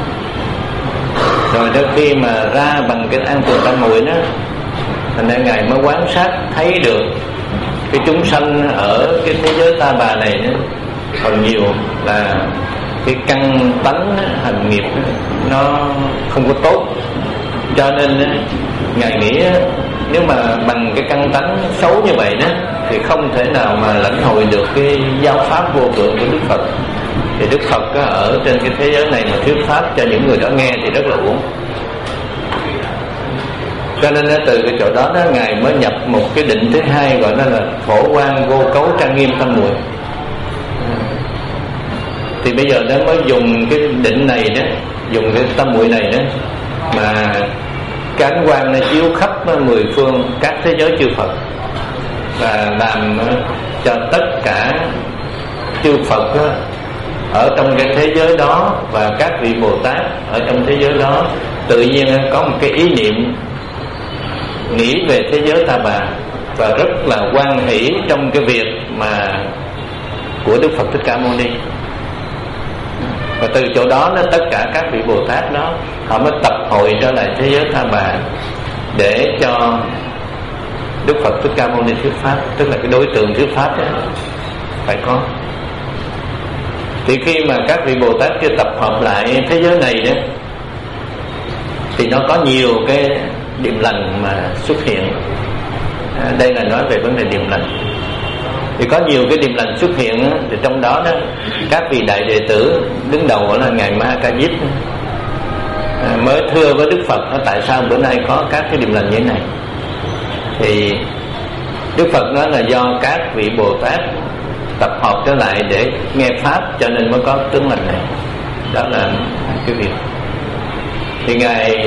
Rồi đến khi mà ra bằng cái an tường tam muội đó, thành ra Ngài mới quan sát thấy được cái chúng sanh ở cái thế giới ta bà này đó, còn nhiều là cái căn tánh hành nghiệp nó không có tốt. Cho nên Ngài nghĩ nếu mà bằng cái căn tánh xấu như vậy đó thì không thể nào mà lãnh hội được cái giáo pháp vô thượng của Đức Phật. Thì Đức Phật ở trên cái thế giới này mà thuyết pháp cho những người đó nghe thì rất là uổng. Cho nên từ cái chỗ đó, đó Ngài mới nhập một cái định thứ hai, gọi nó là phổ quang vô cấu trang nghiêm tam muội. Thì bây giờ nó mới dùng cái định này đó, dùng cái tam muội này đó mà cánh quang nó chiếu khắp mười phương các thế giới chư Phật, và làm cho tất cả chư Phật đó, ở trong cái thế giới đó và các vị Bồ Tát ở trong thế giới đó tự nhiên có một cái ý niệm nghĩ về thế giới ta bà, và rất là hoan hỷ trong cái việc mà của Đức Phật Thích Ca Mâu Ni. Và từ chỗ đó nó tất cả các vị Bồ Tát đó họ mới tập hội trở lại thế giới ta bà để cho Đức Phật Thích Ca Mâu Ni thuyết pháp, tức là cái đối tượng thuyết pháp đó phải có. Thì khi mà các vị Bồ Tát kia tập hợp lại thế giới này đó thì nó có nhiều cái điềm lành mà xuất hiện. À, đây là nói về vấn đề điềm lành. Thì có nhiều cái điềm lành xuất hiện đó, thì trong đó đó các vị đại đệ tử đứng đầu là Ngài Ma Ca Diếp à, mới thưa với Đức Phật đó, tại sao bữa nay có các cái điềm lành như thế này. Thì Đức Phật nói là do các vị Bồ Tát tập hợp trở lại để nghe pháp cho nên mới có tướng lành này. Đó là cái việc. Thì Ngài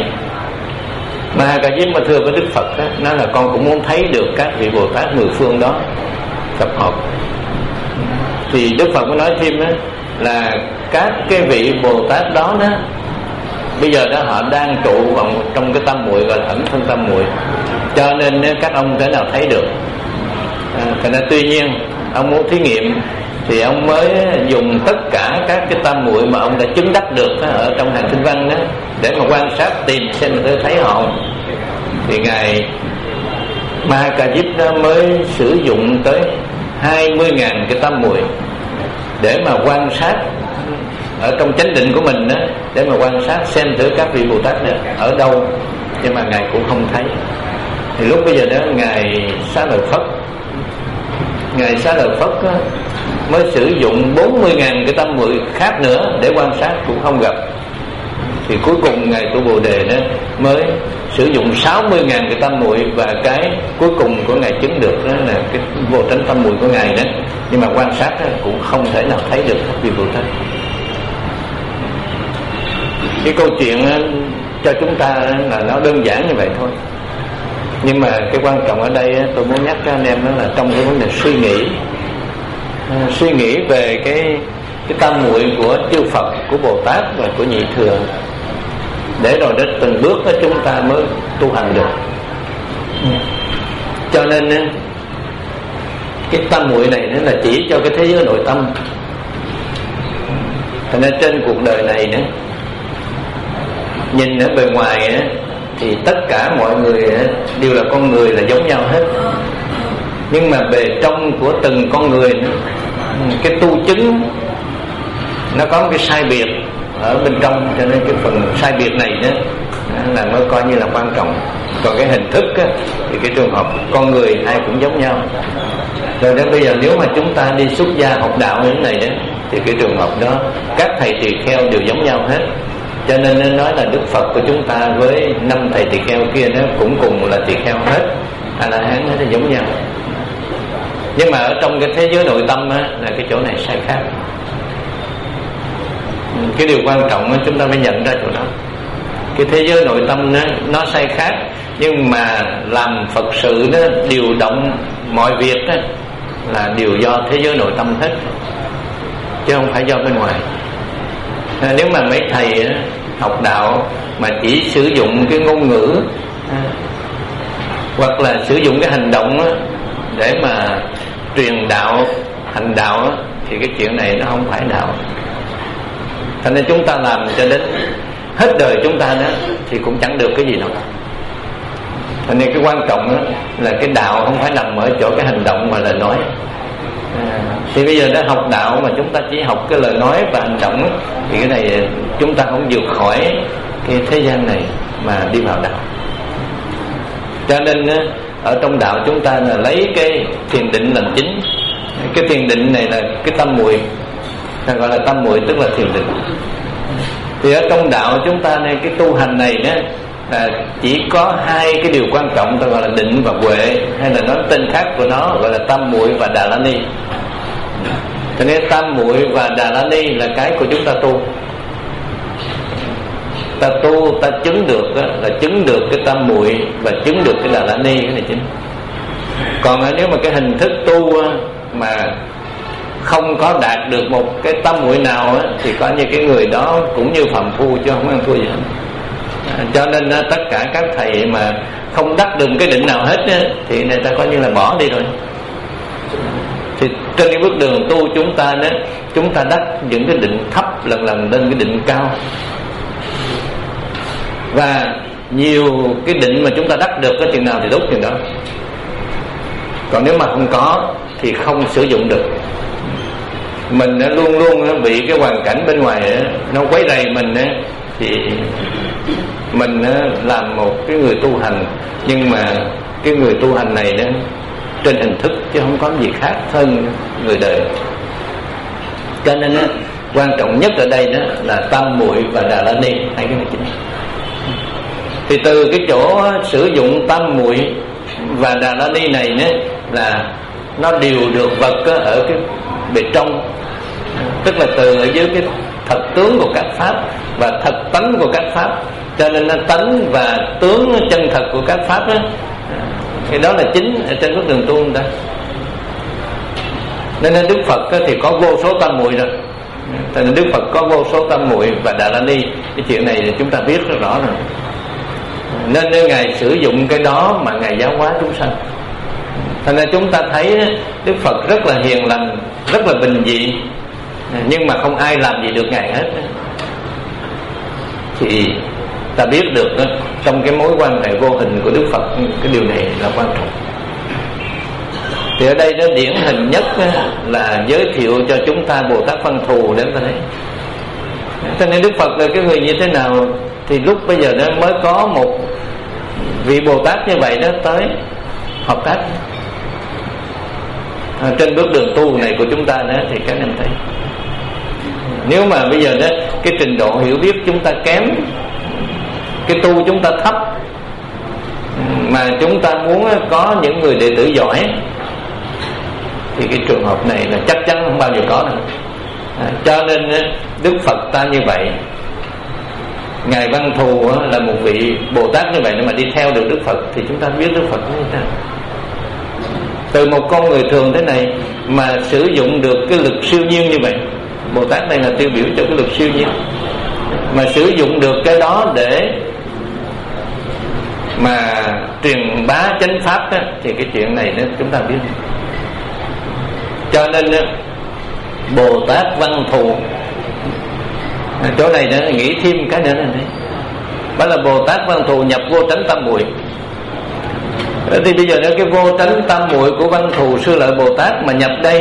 Ma Ca Diếp mà thưa với Đức Phật đó, nói là con cũng muốn thấy được các vị Bồ Tát mười phương đó tập hợp. Thì Đức Phật mới nói thêm đó, là các cái vị Bồ Tát đó đó bây giờ đó họ đang trụ vào trong cái tam muội gọi là ẩn thân tam muội, cho nên các ông thể nào thấy được. À, thành ra tuy nhiên ông muốn thí nghiệm thì ông mới dùng tất cả các cái tam muội mà ông đã chứng đắc được đó, ở trong hàng kinh văn đó, để mà quan sát tìm xem mà thấy họ. Thì Ngài Ma Ca Diếp đó mới sử dụng tới hai mươi ngàn cái tam muội để mà quan sát ở trong chánh định của mình đó, để mà quan sát xem thử các vị Bồ Tát này ở đâu nhưng mà ngài cũng không thấy. Thì lúc bây giờ đó ngài Xá Lợi Phất, ngài Xá Lợi Phất á, mới sử dụng bốn mươi ngàn cái tâm muội khác nữa để quan sát cũng không gặp. Thì cuối cùng ngài Tu Bồ Đề đó mới sử dụng sáu mươi ngàn cái tâm muội, và cái cuối cùng của ngài chứng được đó là cái vô tránh tâm muội của ngài đó. Nhưng mà quan sát đó, cũng không thể nào thấy được vì vô tránh. Cái câu chuyện đó, cho chúng ta là nó đơn giản như vậy thôi. Nhưng mà cái quan trọng ở đây tôi muốn nhắc cho anh em đó là trong cái vấn đề suy nghĩ, à, suy nghĩ về cái cái tâm muội của chư Phật, của Bồ Tát và của Nhị Thừa, để rồi đến từng bước đó chúng ta mới tu hành được. Cho nên cái tâm muội này nó là chỉ cho cái thế giới nội tâm. Thành ra trên cuộc đời này nữa, nhìn ở bề ngoài á, thì tất cả mọi người đều là con người, là giống nhau hết. Nhưng mà bề trong của từng con người, cái tu chứng nó có một cái sai biệt ở bên trong, cho nên cái phần sai biệt này đó là mới coi như là quan trọng. Còn cái hình thức á, thì cái trường hợp con người ai cũng giống nhau. Rồi đến bây giờ nếu mà chúng ta đi xuất gia học đạo như thế này đó, thì cái trường hợp đó các thầy tỳ kheo đều giống nhau hết. Cho nên nó nói là Đức Phật của chúng ta với năm thầy tỳ kheo kia nó cũng cùng là tỳ kheo hết, A La Hán hết là giống nhau. Nhưng mà ở trong cái thế giới nội tâm á, là cái chỗ này sai khác. Cái điều quan trọng á, chúng ta phải nhận ra chỗ đó. Cái thế giới nội tâm nó, nó sai khác, nhưng mà làm Phật sự đó, điều động mọi việc đó, là điều do thế giới nội tâm hết, chứ không phải do bên ngoài. À, nếu mà mấy thầy á, học đạo mà chỉ sử dụng cái ngôn ngữ à, hoặc là sử dụng cái hành động á, để mà truyền đạo, hành đạo á, thì cái chuyện này nó không phải đạo. Thành nên chúng ta làm cho đến hết đời chúng ta đó thì cũng chẳng được cái gì đâu. Thành nên cái quan trọng đó là cái đạo không phải nằm ở chỗ cái hành động mà lời nói. À, thì bây giờ đã học đạo mà chúng ta chỉ học cái lời nói và hành động đó, thì cái này chúng ta không vượt khỏi cái thế gian này mà đi vào đạo. Cho nên đó, ở trong đạo chúng ta là lấy cái thiền định làm chính. Cái thiền định này là cái tâm muội, gọi là tâm muội tức là thiền định. Thì ở trong đạo chúng ta này, cái tu hành này đó là chỉ có hai cái điều quan trọng, ta gọi là định và huệ, hay là nói tên khác của nó gọi là tam muội và đà la ni. Cho nên tam muội và đà la ni là cái của chúng ta tu. Ta tu, ta chứng được đó, là chứng được cái tam muội và chứng được cái đà la ni, cái này chính. Còn nếu mà cái hình thức tu mà không có đạt được một cái tâm muội nào thì coi như cái người đó cũng như phàm phu chứ không ăn thua gì hết. Cho nên tất cả các thầy mà không đắc được cái định nào hết thì người ta coi như là bỏ đi rồi. Thì trên cái bước đường tu chúng ta đó, chúng ta đắc những cái định thấp lần lần lên cái định cao, và nhiều cái định mà chúng ta đắc được cái chừng nào thì đốt chừng đó. Còn nếu mà không có thì không sử dụng được. Mình luôn luôn bị cái hoàn cảnh bên ngoài nó quấy rầy mình, thì mình làm một cái người tu hành, nhưng mà cái người tu hành này đó trên hình thức chứ không có gì khác hơn người đời. Cho nên đó, quan trọng nhất ở đây đó là tam muội và đà la ni, hai cái này chính. Thì từ cái chỗ sử dụng tam muội và đà la ni này đó, là nó điều được vật ở cái bề trong, tức là từ ở dưới cái thật tướng của các pháp và thật tánh của các pháp. Cho nên nó tánh và tướng chân thật của các pháp đó, thì đó là chính ở trên bước đường tu người ta. Nên Đức Phật thì có vô số tam muội rồi. Nên Đức Phật có vô số tam muội và đà la ni. Cái chuyện này thì chúng ta biết rất rõ rồi. Nên Ngài sử dụng cái đó mà Ngài giáo hóa chúng sanh. Thành ra chúng ta thấy Đức Phật rất là hiền lành, rất là bình dị, nhưng mà không ai làm gì được Ngài hết. Thì ta biết được đó, trong cái mối quan hệ vô hình của Đức Phật, cái điều này là quan trọng. Thì ở đây nó điển hình nhất là giới thiệu cho chúng ta Bồ Tát Văn Thù để ta thấy. Cho nên Đức Phật là cái người như thế nào, thì lúc bây giờ nó mới có một vị Bồ Tát như vậy đó tới hợp tác à, trên bước đường tu này của chúng ta đó, thì các em thấy nếu mà bây giờ đó cái trình độ hiểu biết chúng ta kém, cái tu chúng ta thấp, mà chúng ta muốn có những người đệ tử giỏi, thì cái trường hợp này là chắc chắn không bao giờ có đâu. À, cho nên Đức Phật ta như vậy, Ngài Văn Thù là một vị Bồ Tát như vậy, mà đi theo được Đức Phật thì chúng ta biết Đức Phật như thế nào. Từ một con người thường thế này mà sử dụng được cái lực siêu nhiên như vậy, Bồ Tát này là tiêu biểu cho cái lực siêu nhiên, mà sử dụng được cái đó để mà truyền bá chánh pháp đó, thì cái chuyện này đó chúng ta biết. Cho nên đó, Bồ Tát Văn Thù, chỗ này nữa nghĩ thêm cái nữa này, đó là Bồ Tát Văn Thù nhập vô tránh tam muội. Thì bây giờ đó cái vô tránh tam muội của Văn Thù Sư Lợi Bồ Tát mà nhập đây,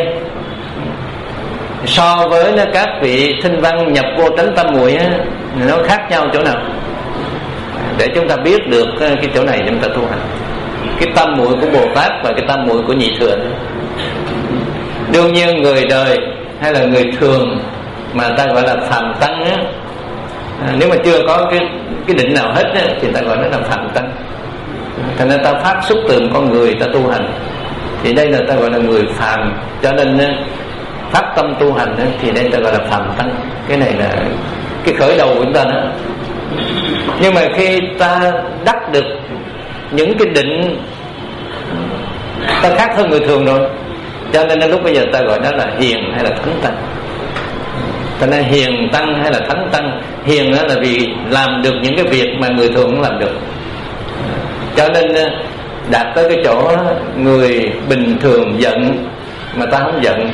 so với nó các vị thinh văn nhập vô tránh tam muội á, nó khác nhau chỗ nào, để chúng ta biết được cái chỗ này chúng ta tu hành. Cái tam muội của Bồ Tát và cái tam muội của Nhị Thừa. Đương nhiên người đời hay là người thường mà ta gọi là phàm tăng á, à, nếu mà chưa có cái cái định nào hết á, thì ta gọi nó là phàm tăng. Thành ra ta phát xuất từ một con người ta tu hành, thì đây là ta gọi là người phàm. Cho nên á, phát tâm tu hành á, thì đây ta gọi là phàm tăng. Cái này là cái khởi đầu của chúng ta đó. Nhưng mà khi ta đắc được những cái định, ta khác hơn người thường rồi, cho nên lúc bây giờ ta gọi đó là hiền hay là thánh tăng. Cho nên hiền tăng hay là thánh tăng, hiền đó là vì làm được những cái việc mà người thường không làm được. Cho nên đạt tới cái chỗ người bình thường giận mà ta không giận,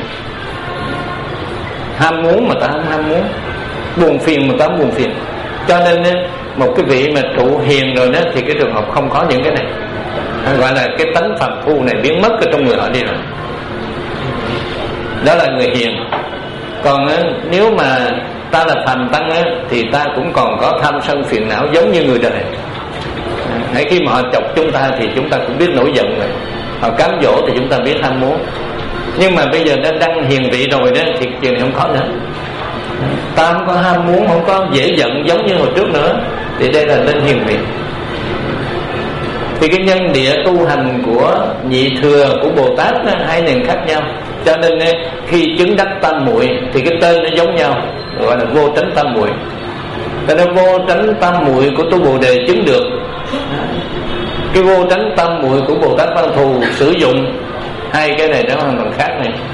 ham muốn mà ta không ham muốn, buồn phiền mà ta không buồn phiền. Cho nên một cái vị mà trụ hiền rồi đó, thì cái trường hợp không có những cái này, gọi là cái tánh phàm phu này biến mất ở trong người họ đi rồi. Đó là người hiền. Còn nếu mà ta là phàm tăng á, thì ta cũng còn có tham sân phiền não giống như người đời. Hãy khi mà họ chọc chúng ta thì chúng ta cũng biết nổi giận rồi, họ cám dỗ thì chúng ta biết ham muốn. Nhưng mà bây giờ đã đang hiền vị rồi đó, thì chuyện này không có nữa. Ta không có ham muốn, không có dễ giận giống như hồi trước nữa, thì đây là lên hiền vị. Thì cái nhân địa tu hành của Nhị Thừa, của Bồ Tát đó, hai nền khác nhau. Cho nên khi chứng đắc tam muội thì cái tên nó giống nhau, gọi là vô tránh tam muội. Cho nên vô tránh tam muội của tu Bồ Đề chứng được. Cái vô tránh tam muội của Bồ Tát Văn Thù sử dụng hai cái này nó hoàn toàn khác này.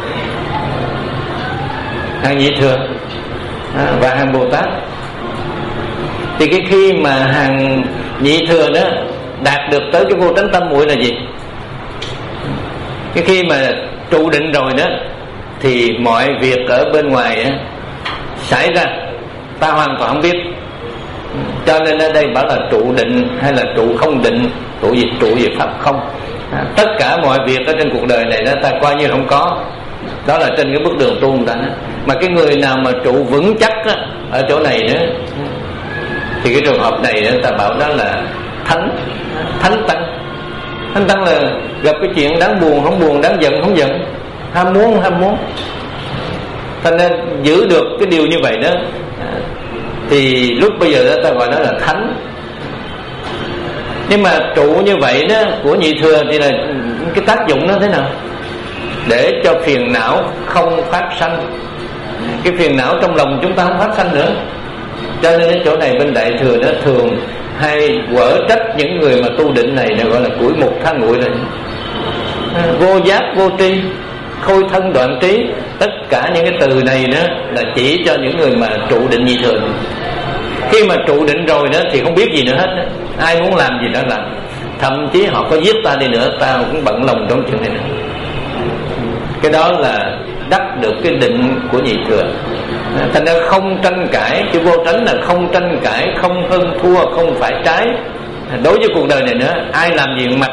Hàng Nhị Thừa và hàng Bồ Tát. Thì cái khi mà hàng Nhị Thừa đó đạt được tới cái vô tránh tam muội là gì? Cái khi mà trụ định rồi đó, thì mọi việc ở bên ngoài á, xảy ra ta hoàn toàn không biết. Cho nên ở đây bảo là trụ định hay là trụ không định, trụ gì? Trụ về pháp không. À, tất cả mọi việc ở trên cuộc đời này đó, ta coi như không có. Đó là trên cái bước đường tu người ta. Mà cái người nào mà trụ vững chắc á, ở chỗ này nữa, thì cái trường hợp này đó, ta bảo đó là thánh thánh tăng. Thánh tăng là gặp cái chuyện đáng buồn không buồn, đáng giận không giận, ham muốn không ham muốn. Cho nên giữ được cái điều như vậy đó, thì lúc bây giờ đó ta gọi đó là thánh. Nhưng mà trụ như vậy đó của Nhị Thừa thì là cái tác dụng nó thế nào? Để cho phiền não không phát sanh. Cái phiền não trong lòng chúng ta không phát sanh nữa. Cho nên cái chỗ này bên Đại Thừa đó thường hay quở trách những người mà tu định này, gọi là củi mục than nguội này. Vô giác vô tri, khôi thân đoạn trí, tất cả những cái từ này đó là chỉ cho những người mà trụ định Nhị Thừa. Khi mà trụ định rồi đó thì không biết gì nữa hết đó. Ai muốn làm gì đó làm, thậm chí họ có giết ta đi nữa, ta cũng bận lòng trong chuyện này nữa. Cái đó là đắc được cái định của Nhị Thừa. Thành ra không tranh cãi, chữ vô tránh là không tranh cãi, không hơn thua, không phải trái. Đối với cuộc đời này nữa, ai làm gì mặt.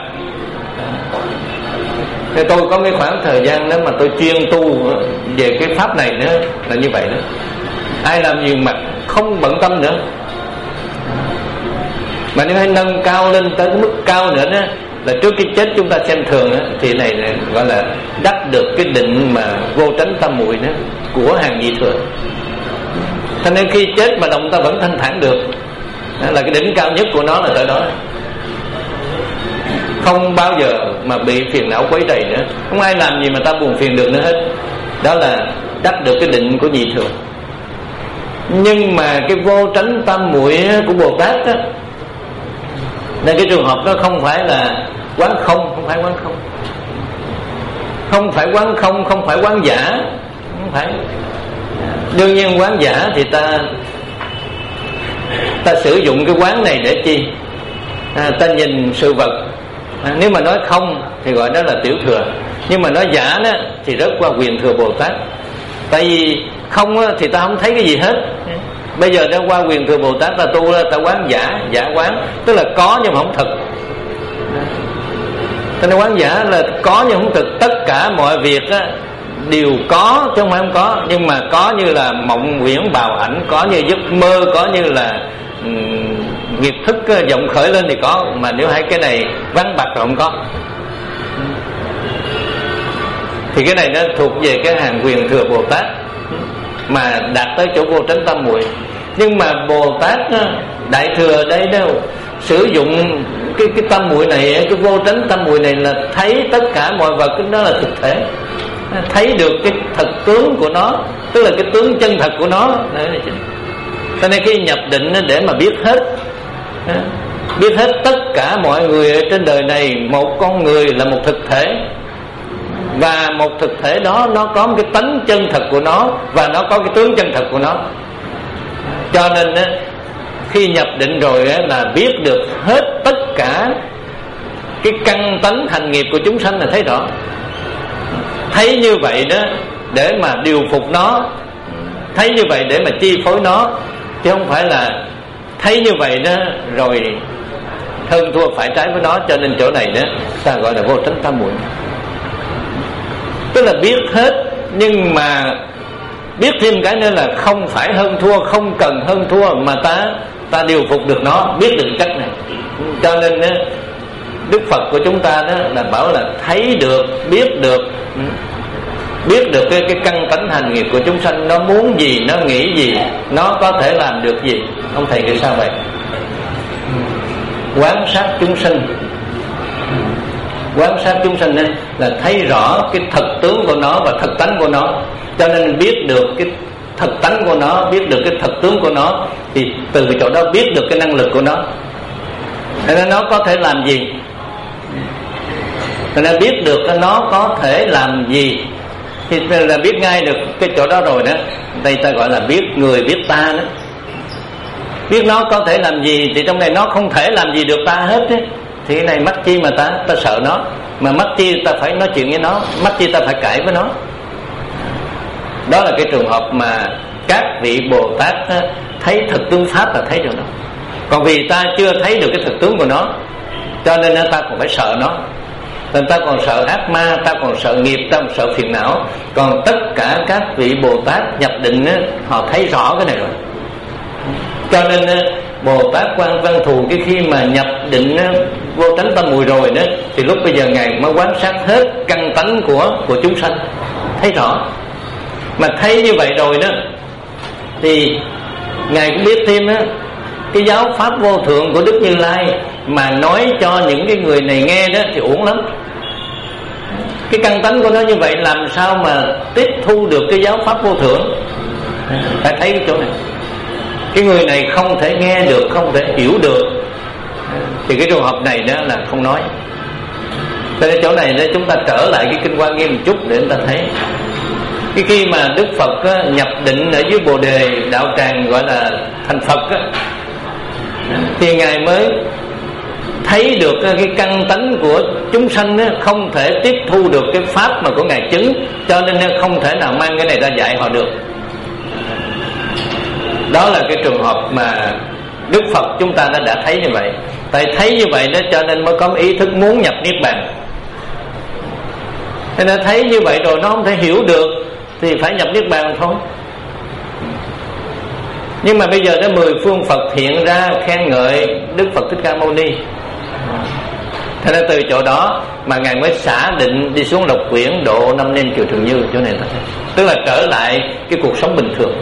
Thế tôi có cái khoảng thời gian đó mà tôi chuyên tu về cái pháp này nữa là như vậy đó. Ai làm gì mặt, không bận tâm nữa. Mà nếu hay nâng cao lên tới cái mức cao nữa đó, là trước cái chết chúng ta xem thường đó, thì này gọi là đắc được cái định mà vô tránh tam muội đó của hàng nhị thừa. Cho nên khi chết mà động ta vẫn thanh thản được, đó là cái đỉnh cao nhất của nó là tới đó, không bao giờ mà bị phiền não quấy rầy nữa, không ai làm gì mà ta buồn phiền được nữa hết. Đó là đắc được cái định của nhị thừa. Nhưng mà cái vô tránh tam muội của Bồ Tát đó, nên cái trường hợp đó không phải là quán không, không phải quán không, không phải quán không, không phải quán giả, không phải. Đương nhiên quán giả thì ta ta sử dụng cái quán này để chi? À, ta nhìn sự vật. À, nếu mà nói không thì gọi đó là tiểu thừa, nhưng mà nói giả đó thì rất qua quyền thừa Bồ Tát. Tại vì không thì ta không thấy cái gì hết. Bây giờ đã qua quyền thừa Bồ Tát ta tu, ta quán giả, giả quán, tức là có nhưng mà không thực. Ta nói quán giả là có nhưng không thực. Tất cả mọi việc á, đều có chứ không phải không có, nhưng mà có như là mộng huyễn bào ảnh, có như giấc mơ, có như là um, nghiệp thức vọng khởi lên thì có. Mà nếu hai cái này vắng bặt rồi không có, thì cái này nó thuộc về cái hàng quyền thừa Bồ Tát mà đạt tới chỗ vô tránh tam muội. Nhưng mà Bồ Tát đại thừa đây đâu sử dụng cái cái tam muội này, cái vô tránh tam muội này là thấy tất cả mọi vật đó là thực thể, thấy được cái thật tướng của nó, tức là cái tướng chân thật của nó. Cho nên khi nhập định để mà biết hết, biết hết tất cả mọi người ở trên đời này, một con người là một thực thể, và một thực thể đó nó có một cái tánh chân thật của nó, và nó có cái tướng chân thật của nó. Cho nên khi nhập định rồi là biết được hết tất cả cái căn tánh hành nghiệp của chúng sanh là thấy rõ. Thấy như vậy đó để mà điều phục nó, thấy như vậy để mà chi phối nó, chứ không phải là thấy như vậy đó rồi hơn thua phải trái với nó. Cho nên chỗ này đó ta gọi là vô tránh tam muội, tức là biết hết nhưng mà biết thêm cái nữa là không phải hơn thua, không cần hơn thua, mà ta ta điều phục được nó, biết được cách này. Cho nên đó, Đức Phật của chúng ta đó là bảo là thấy được, biết được, biết được cái, cái căn tánh hành nghiệp của chúng sanh, nó muốn gì, nó nghĩ gì, nó có thể làm được gì. Ông thầy nghĩ sao vậy? Quán sát chúng sinh, quan sát chúng sanh nên là thấy rõ cái thật tướng của nó và thật tánh của nó. Cho nên biết được cái thật tánh của nó, biết được cái thật tướng của nó, thì từ cái chỗ đó biết được cái năng lực của nó, nên nó có thể làm gì. Nên biết được nó có thể làm gì thì là biết ngay được cái chỗ đó rồi đó. Đây ta gọi là biết người biết ta đó. Biết nó có thể làm gì thì trong này nó không thể làm gì được ta hết ấy. Thì cái này mắc chi mà ta ta sợ nó, mà mắc chi ta phải nói chuyện với nó, mắc chi ta phải cãi với nó. Đó là cái trường hợp mà các vị Bồ Tát thấy thực tướng pháp là thấy được nó. Còn vì ta chưa thấy được cái thực tướng của nó, cho nên ta còn phải sợ nó. Nên ta còn sợ ác ma, ta còn sợ nghiệp, ta còn sợ phiền não. Còn tất cả các vị Bồ Tát nhập định họ thấy rõ cái này rồi. Cho nên Bồ Tát Quan Văn Thù cái khi mà nhập định vô tránh tam muội rồi đó, thì lúc bây giờ ngài mới quan sát hết căn tánh của của chúng sanh, thấy rõ. Mà thấy như vậy rồi đó thì ngài cũng biết thêm đó, cái giáo pháp vô thượng của Đức Như Lai mà nói cho những cái người này nghe đó thì uổng lắm. Cái căn tánh của nó như vậy làm sao mà tiếp thu được cái giáo pháp vô thượng? Phải thấy cái chỗ này. Cái người này không thể nghe được, không thể hiểu được, thì cái trường hợp này đó là không nói. Cho nên chỗ này đó chúng ta trở lại cái kinh Hoa Nghiêm một chút để chúng ta thấy. Cái khi mà Đức Phật á, nhập định ở dưới Bồ Đề đạo tràng gọi là thành Phật á, thì ngài mới thấy được cái căn tánh của chúng sanh á, không thể tiếp thu được cái pháp mà của ngài chứng, cho nên không thể nào mang cái này ra dạy họ được. Đó là cái trường hợp mà Đức Phật chúng ta đã, đã thấy như vậy. Tại thấy như vậy đó cho nên mới có ý thức muốn nhập Niết Bàn. Thế nên thấy như vậy rồi nó không thể hiểu được thì phải nhập Niết Bàn thôi. Nhưng mà bây giờ đó mười phương Phật hiện ra khen ngợi Đức Phật Thích Ca Mâu Ni. Thế nên từ chỗ đó mà Ngài mới xả định đi xuống Lộc Quyển độ năm nên Kiều Trường Như. Chỗ này ta thấy, tức là trở lại cái cuộc sống bình thường.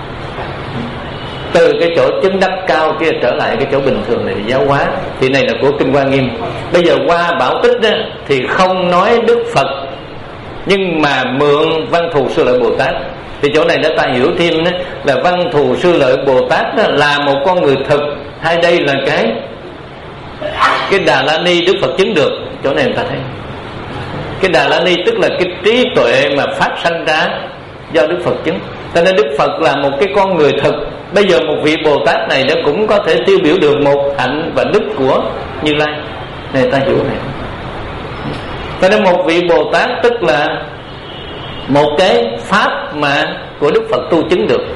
Từ cái chỗ chứng đắc cao kia trở lại cái chỗ bình thường này thì giáo hóa. Thì này là của Kinh Hoa Nghiêm. Bây giờ qua Bảo Tích đó, thì không nói Đức Phật, nhưng mà mượn Văn Thù Sư Lợi Bồ Tát. Thì chỗ này đã ta hiểu thêm đó, là Văn Thù Sư Lợi Bồ Tát đó là một con người thực, hay đây là cái cái Đà La Ni Đức Phật chứng được. Chỗ này người ta thấy cái Đà La Ni tức là cái trí tuệ mà phát sanh ra do Đức Phật chứng. Cho nên Đức Phật là một cái con người thực. Bây giờ một vị Bồ Tát này nó cũng có thể tiêu biểu được một hạnh và đức của Như Lai. Này ta hiểu này. Cho nên một vị Bồ Tát tức là một cái pháp mà của Đức Phật tu chứng được.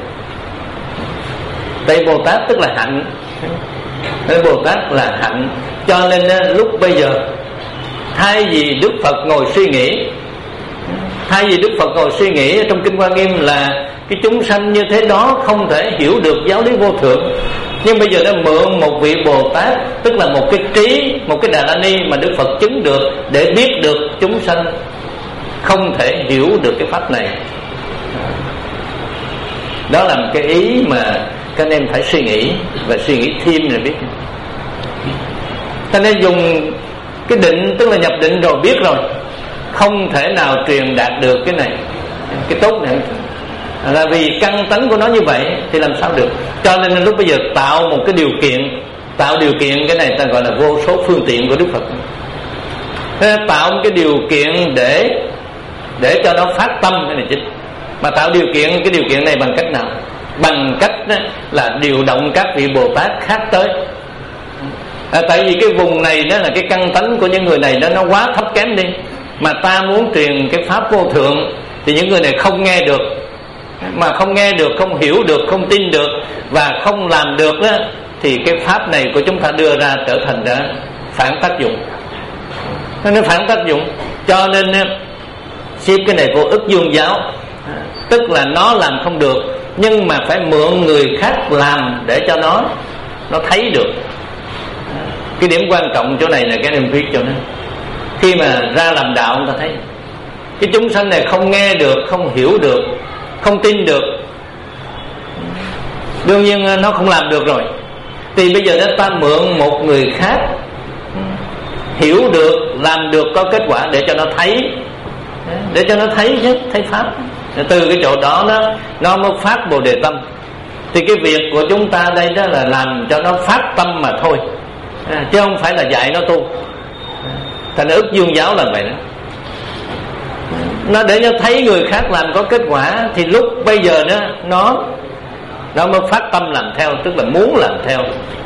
Tại Bồ Tát tức là hạnh. Nên Bồ Tát là hạnh. Cho nên lúc bây giờ thay vì Đức Phật ngồi suy nghĩ, Thay vì Đức Phật ngồi suy nghĩ trong Kinh Hoa Nghiêm là cái chúng sanh như thế đó không thể hiểu được giáo lý vô thượng, nhưng bây giờ đã mượn một vị Bồ Tát, tức là một cái trí, một cái Đà La Ni mà Đức Phật chứng được, để biết được chúng sanh không thể hiểu được cái pháp này. Đó là một cái ý mà các anh em phải suy nghĩ, và suy nghĩ thêm rồi biết. Ta nên dùng cái định, tức là nhập định rồi biết rồi, không thể nào truyền đạt được cái này, cái tốt này, là vì căn tánh của nó như vậy thì làm sao được. Cho nên lúc bây giờ tạo một cái điều kiện, tạo điều kiện cái này ta gọi là vô số phương tiện của Đức Phật. Thế tạo một cái điều kiện để để cho nó phát tâm, cái này chính. Mà tạo điều kiện, cái điều kiện này bằng cách nào? Bằng cách đó là điều động các vị Bồ Tát khác tới. À, tại vì cái vùng này đó là cái căn tánh của những người này đó nó quá thấp kém đi, mà ta muốn truyền cái pháp vô thượng thì những người này không nghe được, mà không nghe được, không hiểu được, không tin được và không làm được đó, thì cái pháp này của chúng ta đưa ra trở thành ra phản tác dụng. Nó phản tác dụng, cho nên xếp cái này vô ức dương giáo, tức là nó làm không được, nhưng mà phải mượn người khác làm để cho nó nó thấy được. Cái điểm quan trọng chỗ này là cái niềm viết cho nó. Khi mà ra làm đạo, người ta thấy cái chúng sanh này không nghe được, không hiểu được, không tin được, đương nhiên nó không làm được rồi. Thì bây giờ đó ta mượn một người khác hiểu được, làm được, có kết quả để cho nó thấy, để cho nó thấy chứ, thấy pháp. Từ cái chỗ đó nó nó mới phát Bồ Đề tâm. Thì cái việc của chúng ta đây đó là làm cho nó phát tâm mà thôi, à, chứ không phải là dạy nó tu. Thành ức dương giáo là vậy đó. Nó để nó thấy người khác làm có kết quả, thì lúc bây giờ đó nó nó mới phát tâm làm theo, tức là muốn làm theo.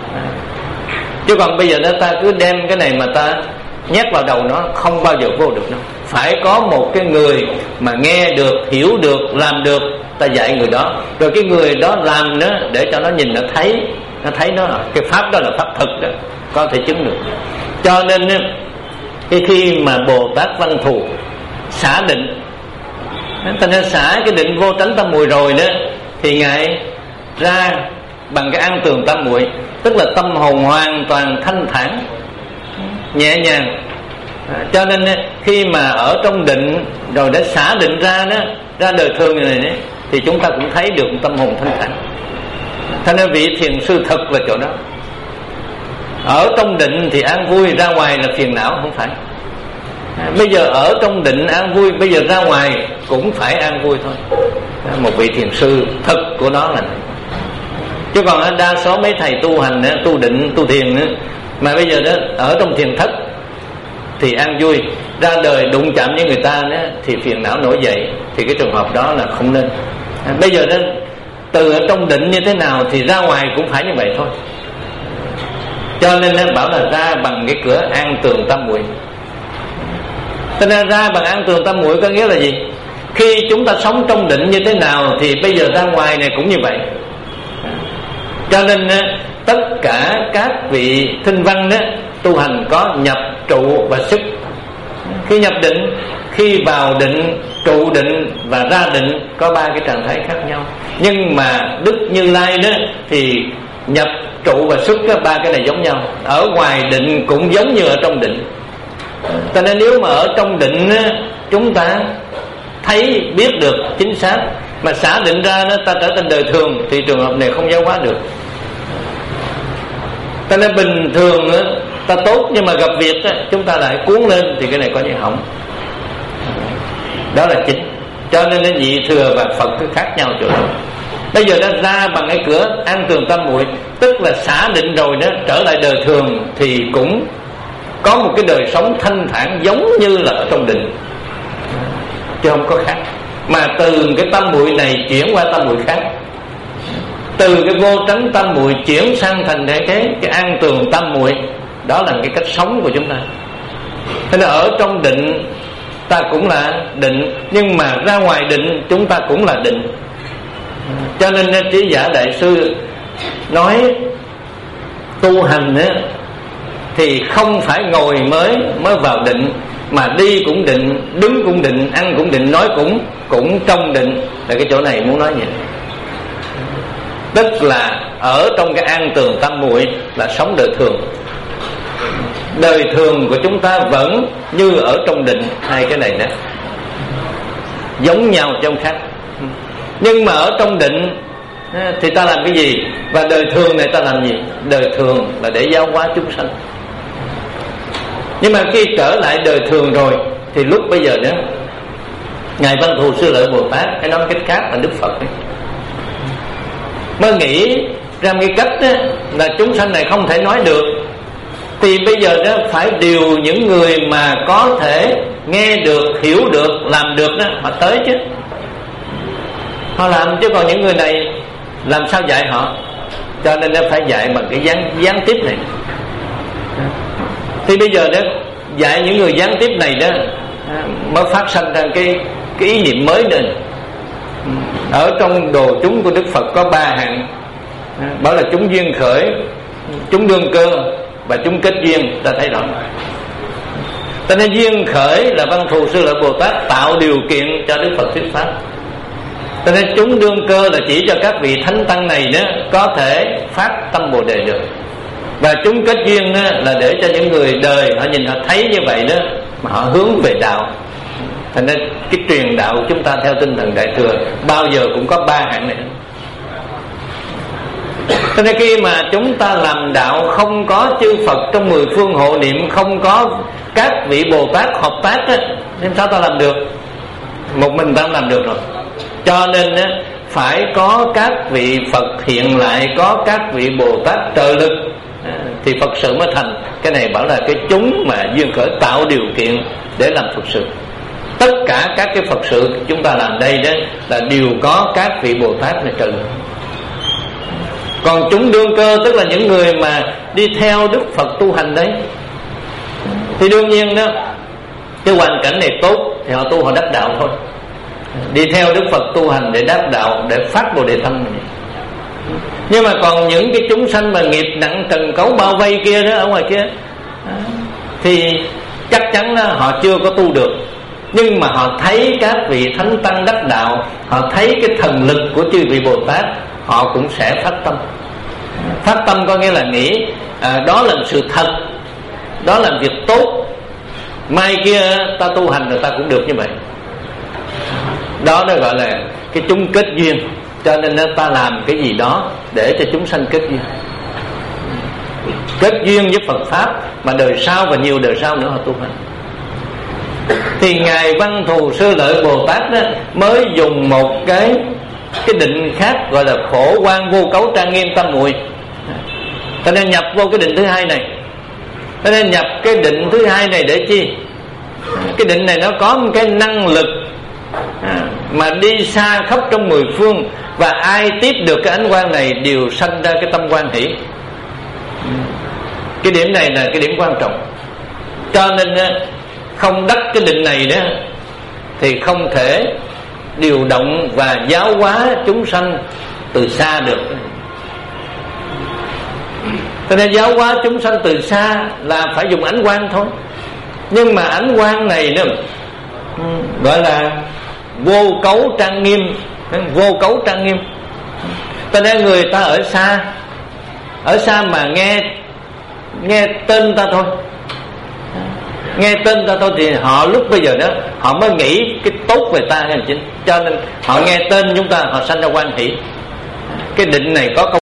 Chứ còn bây giờ đó ta cứ đem cái này mà ta nhét vào đầu nó, không bao giờ vô được đâu. Phải có một cái người mà nghe được, hiểu được, làm được, ta dạy người đó, rồi cái người đó làm nữa để cho nó nhìn, nó thấy, nó thấy nó cái pháp đó là pháp thực đó, có thể chứng được. Cho nên cái khi mà Bồ Tát Văn Thù xả định, ta nên xả cái định vô tránh tam muội rồi đó, thì Ngài ra bằng cái an tường tam muội, tức là tâm hồn hoàn toàn thanh thản, nhẹ nhàng. À, cho nên khi mà ở trong định rồi để xả định ra đó, ra đời thường này đấy, thì chúng ta cũng thấy được tâm hồn thanh thản. Cho nên vị thiền sư thực là chỗ đó. Ở trong định thì an vui, ra ngoài là phiền não, không phải. À, bây giờ ở trong định an vui, bây giờ ra ngoài cũng phải an vui thôi. À, một vị thiền sư thực của nó là này. Chứ còn đa số mấy thầy tu hành, tu định, tu thiền nữa, mà bây giờ đó ở trong thiền thất thì an vui, ra đời đụng chạm với người ta đó, thì phiền não nổi dậy, thì cái trường hợp đó là không nên. À, bây giờ đó từ ở trong định như thế nào thì ra ngoài cũng phải như vậy thôi. Cho nên nó bảo là ra bằng cái cửa an tường tam muội. Cho nên ra bằng an tường tam muội có nghĩa là gì? Khi chúng ta sống trong định như thế nào thì bây giờ ra ngoài này cũng như vậy. Cho nên tất cả các vị thinh văn đó tu hành có nhập, trụ và sức. Khi nhập định, khi vào định, trụ định và ra định có ba cái trạng thái khác nhau. Nhưng mà Đức Như Lai đó thì nhập, trụ và xuất, ba cái này giống nhau. Ở ngoài định cũng giống như ở trong định. Cho nên nếu mà ở trong định chúng ta thấy biết được chính xác, mà xả định ra nó ta trở thành đời thường, thì trường hợp này không giáo hóa được. Cho nên bình thường ta tốt, nhưng mà gặp việc chúng ta lại cuốn lên, thì cái này có gì hỏng. Đó là chính. Cho nên nó nhị thừa và Phật cứ khác nhau chỗ đó. Bây giờ nó ra bằng cái cửa an tường tam muội, tức là xả định rồi nó trở lại đời thường, thì cũng có một cái đời sống thanh thản giống như là ở trong định, chứ không có khác. Mà từ cái tam muội này chuyển qua tam muội khác, từ cái vô tránh tam muội chuyển sang thành cái cái, cái an tường tam muội. Đó là cái cách sống của chúng ta. Thế nên ở trong định ta cũng là định, nhưng mà ra ngoài định chúng ta cũng là định. Cho nên Trí Giả Đại Sư nói tu hành ấy, thì không phải ngồi mới mới vào định, mà đi cũng định, đứng cũng định, ăn cũng định, nói cũng cũng trong định. Là cái chỗ này muốn nói vậy. Tức là ở trong cái an tường tam muội là sống đời thường. Đời thường của chúng ta vẫn như ở trong định. Hai cái này đó giống nhau trong khác. Nhưng mà ở trong định thì ta làm cái gì, và đời thường này ta làm gì? Đời thường là để giáo hóa chúng sanh. Nhưng mà khi trở lại đời thường rồi, thì lúc bây giờ đó Ngài Văn Thù Sư Lợi Bồ Tát, hay nói cách khác là Đức Phật ấy, mới nghĩ ra cái cách đó, là chúng sanh này không thể nói được, thì bây giờ đó phải điều những người mà có thể nghe được, hiểu được, làm được đó, họ tới chứ. Họ làm, chứ còn những người này làm sao dạy họ? Cho nên nó phải dạy bằng cái gián, gián tiếp này. Thì bây giờ đó dạy những người gián tiếp này đó mới phát sinh ra cái, cái ý niệm mới nên. Ở trong đồ chúng của Đức Phật có ba hạng, bảo là chúng duyên khởi, chúng đương cơ và chúng kết duyên. Ta thấy rõ. Cho nên duyên khởi là Văn Thù Sư Lợi Bồ Tát tạo điều kiện cho Đức Phật thuyết pháp. Cho nên chúng đương cơ là chỉ cho các vị thánh tăng này đó có thể phát tâm Bồ Đề được. Và chúng kết duyên đó là để cho những người đời họ nhìn, họ thấy như vậy đó mà họ hướng về đạo. Thành nên cái truyền đạo của chúng ta theo tinh thần Đại Thừa bao giờ cũng có ba hạng này. Cho nên khi mà chúng ta làm đạo không có chư Phật trong mười phương hộ niệm, không có các vị Bồ Tát hợp tác á, nên sao ta làm được? Một mình ta làm được rồi. Cho nên á, phải có các vị Phật hiện lại, có các vị Bồ Tát trợ lực thì Phật sự mới thành. Cái này bảo là cái chúng mà duyên khởi tạo điều kiện để làm Phật sự. Tất cả các cái Phật sự chúng ta làm đây đó là đều có các vị Bồ Tát này trợ lực. Còn chúng đương cơ tức là những người mà đi theo Đức Phật tu hành đấy, thì đương nhiên đó cái hoàn cảnh này tốt thì họ tu, họ đắc đạo thôi. Đi theo Đức Phật tu hành để đắc đạo, để phát Bồ Đề tâm. Nhưng mà còn những cái chúng sanh mà nghiệp nặng trần cấu bao vây kia đó, ở ngoài kia, thì chắc chắn đó, họ chưa có tu được. Nhưng mà họ thấy các vị thánh tăng đắc đạo, họ thấy cái thần lực của chư vị Bồ Tát, họ cũng sẽ phát tâm. Phát tâm có nghĩa là nghĩ à, đó là sự thật, đó là việc tốt, mai kia ta tu hành rồi ta cũng được như vậy. Đó nó gọi là cái chúng kết duyên. Cho nên ta làm cái gì đó để cho chúng sanh kết duyên, kết duyên với Phật Pháp, mà đời sau và nhiều đời sau nữa họ tu hành. Thì Ngài Văn Thù Sư Lợi Bồ Tát đó mới dùng một cái cái định khác, gọi là khổ quan vô cấu trang nghiêm tam muội. Cho nên nhập vô cái định thứ hai này. Cho nên nhập cái định thứ hai này để chi? Cái định này nó có một cái năng lực mà đi xa khắp trong mười phương, và ai tiếp được cái ánh quang này đều sanh ra cái tâm quan hỷ. Cái điểm này là cái điểm quan trọng. Cho nên không đắc cái định này đó thì không thể điều động và giáo hóa chúng sanh từ xa được. Cho nên giáo hóa chúng sanh từ xa là phải dùng ánh quang thôi. Nhưng mà ánh quang này nữa gọi là vô cấu trang nghiêm, vô cấu trang nghiêm. Cho nên người ta ở xa, ở xa mà nghe nghe tên ta thôi, nghe tên ta thôi thì họ lúc bây giờ đó họ mới nghĩ cái tốt về ta, cho nên họ nghe tên chúng ta họ sanh ra hoan hỷ. Cái định này có công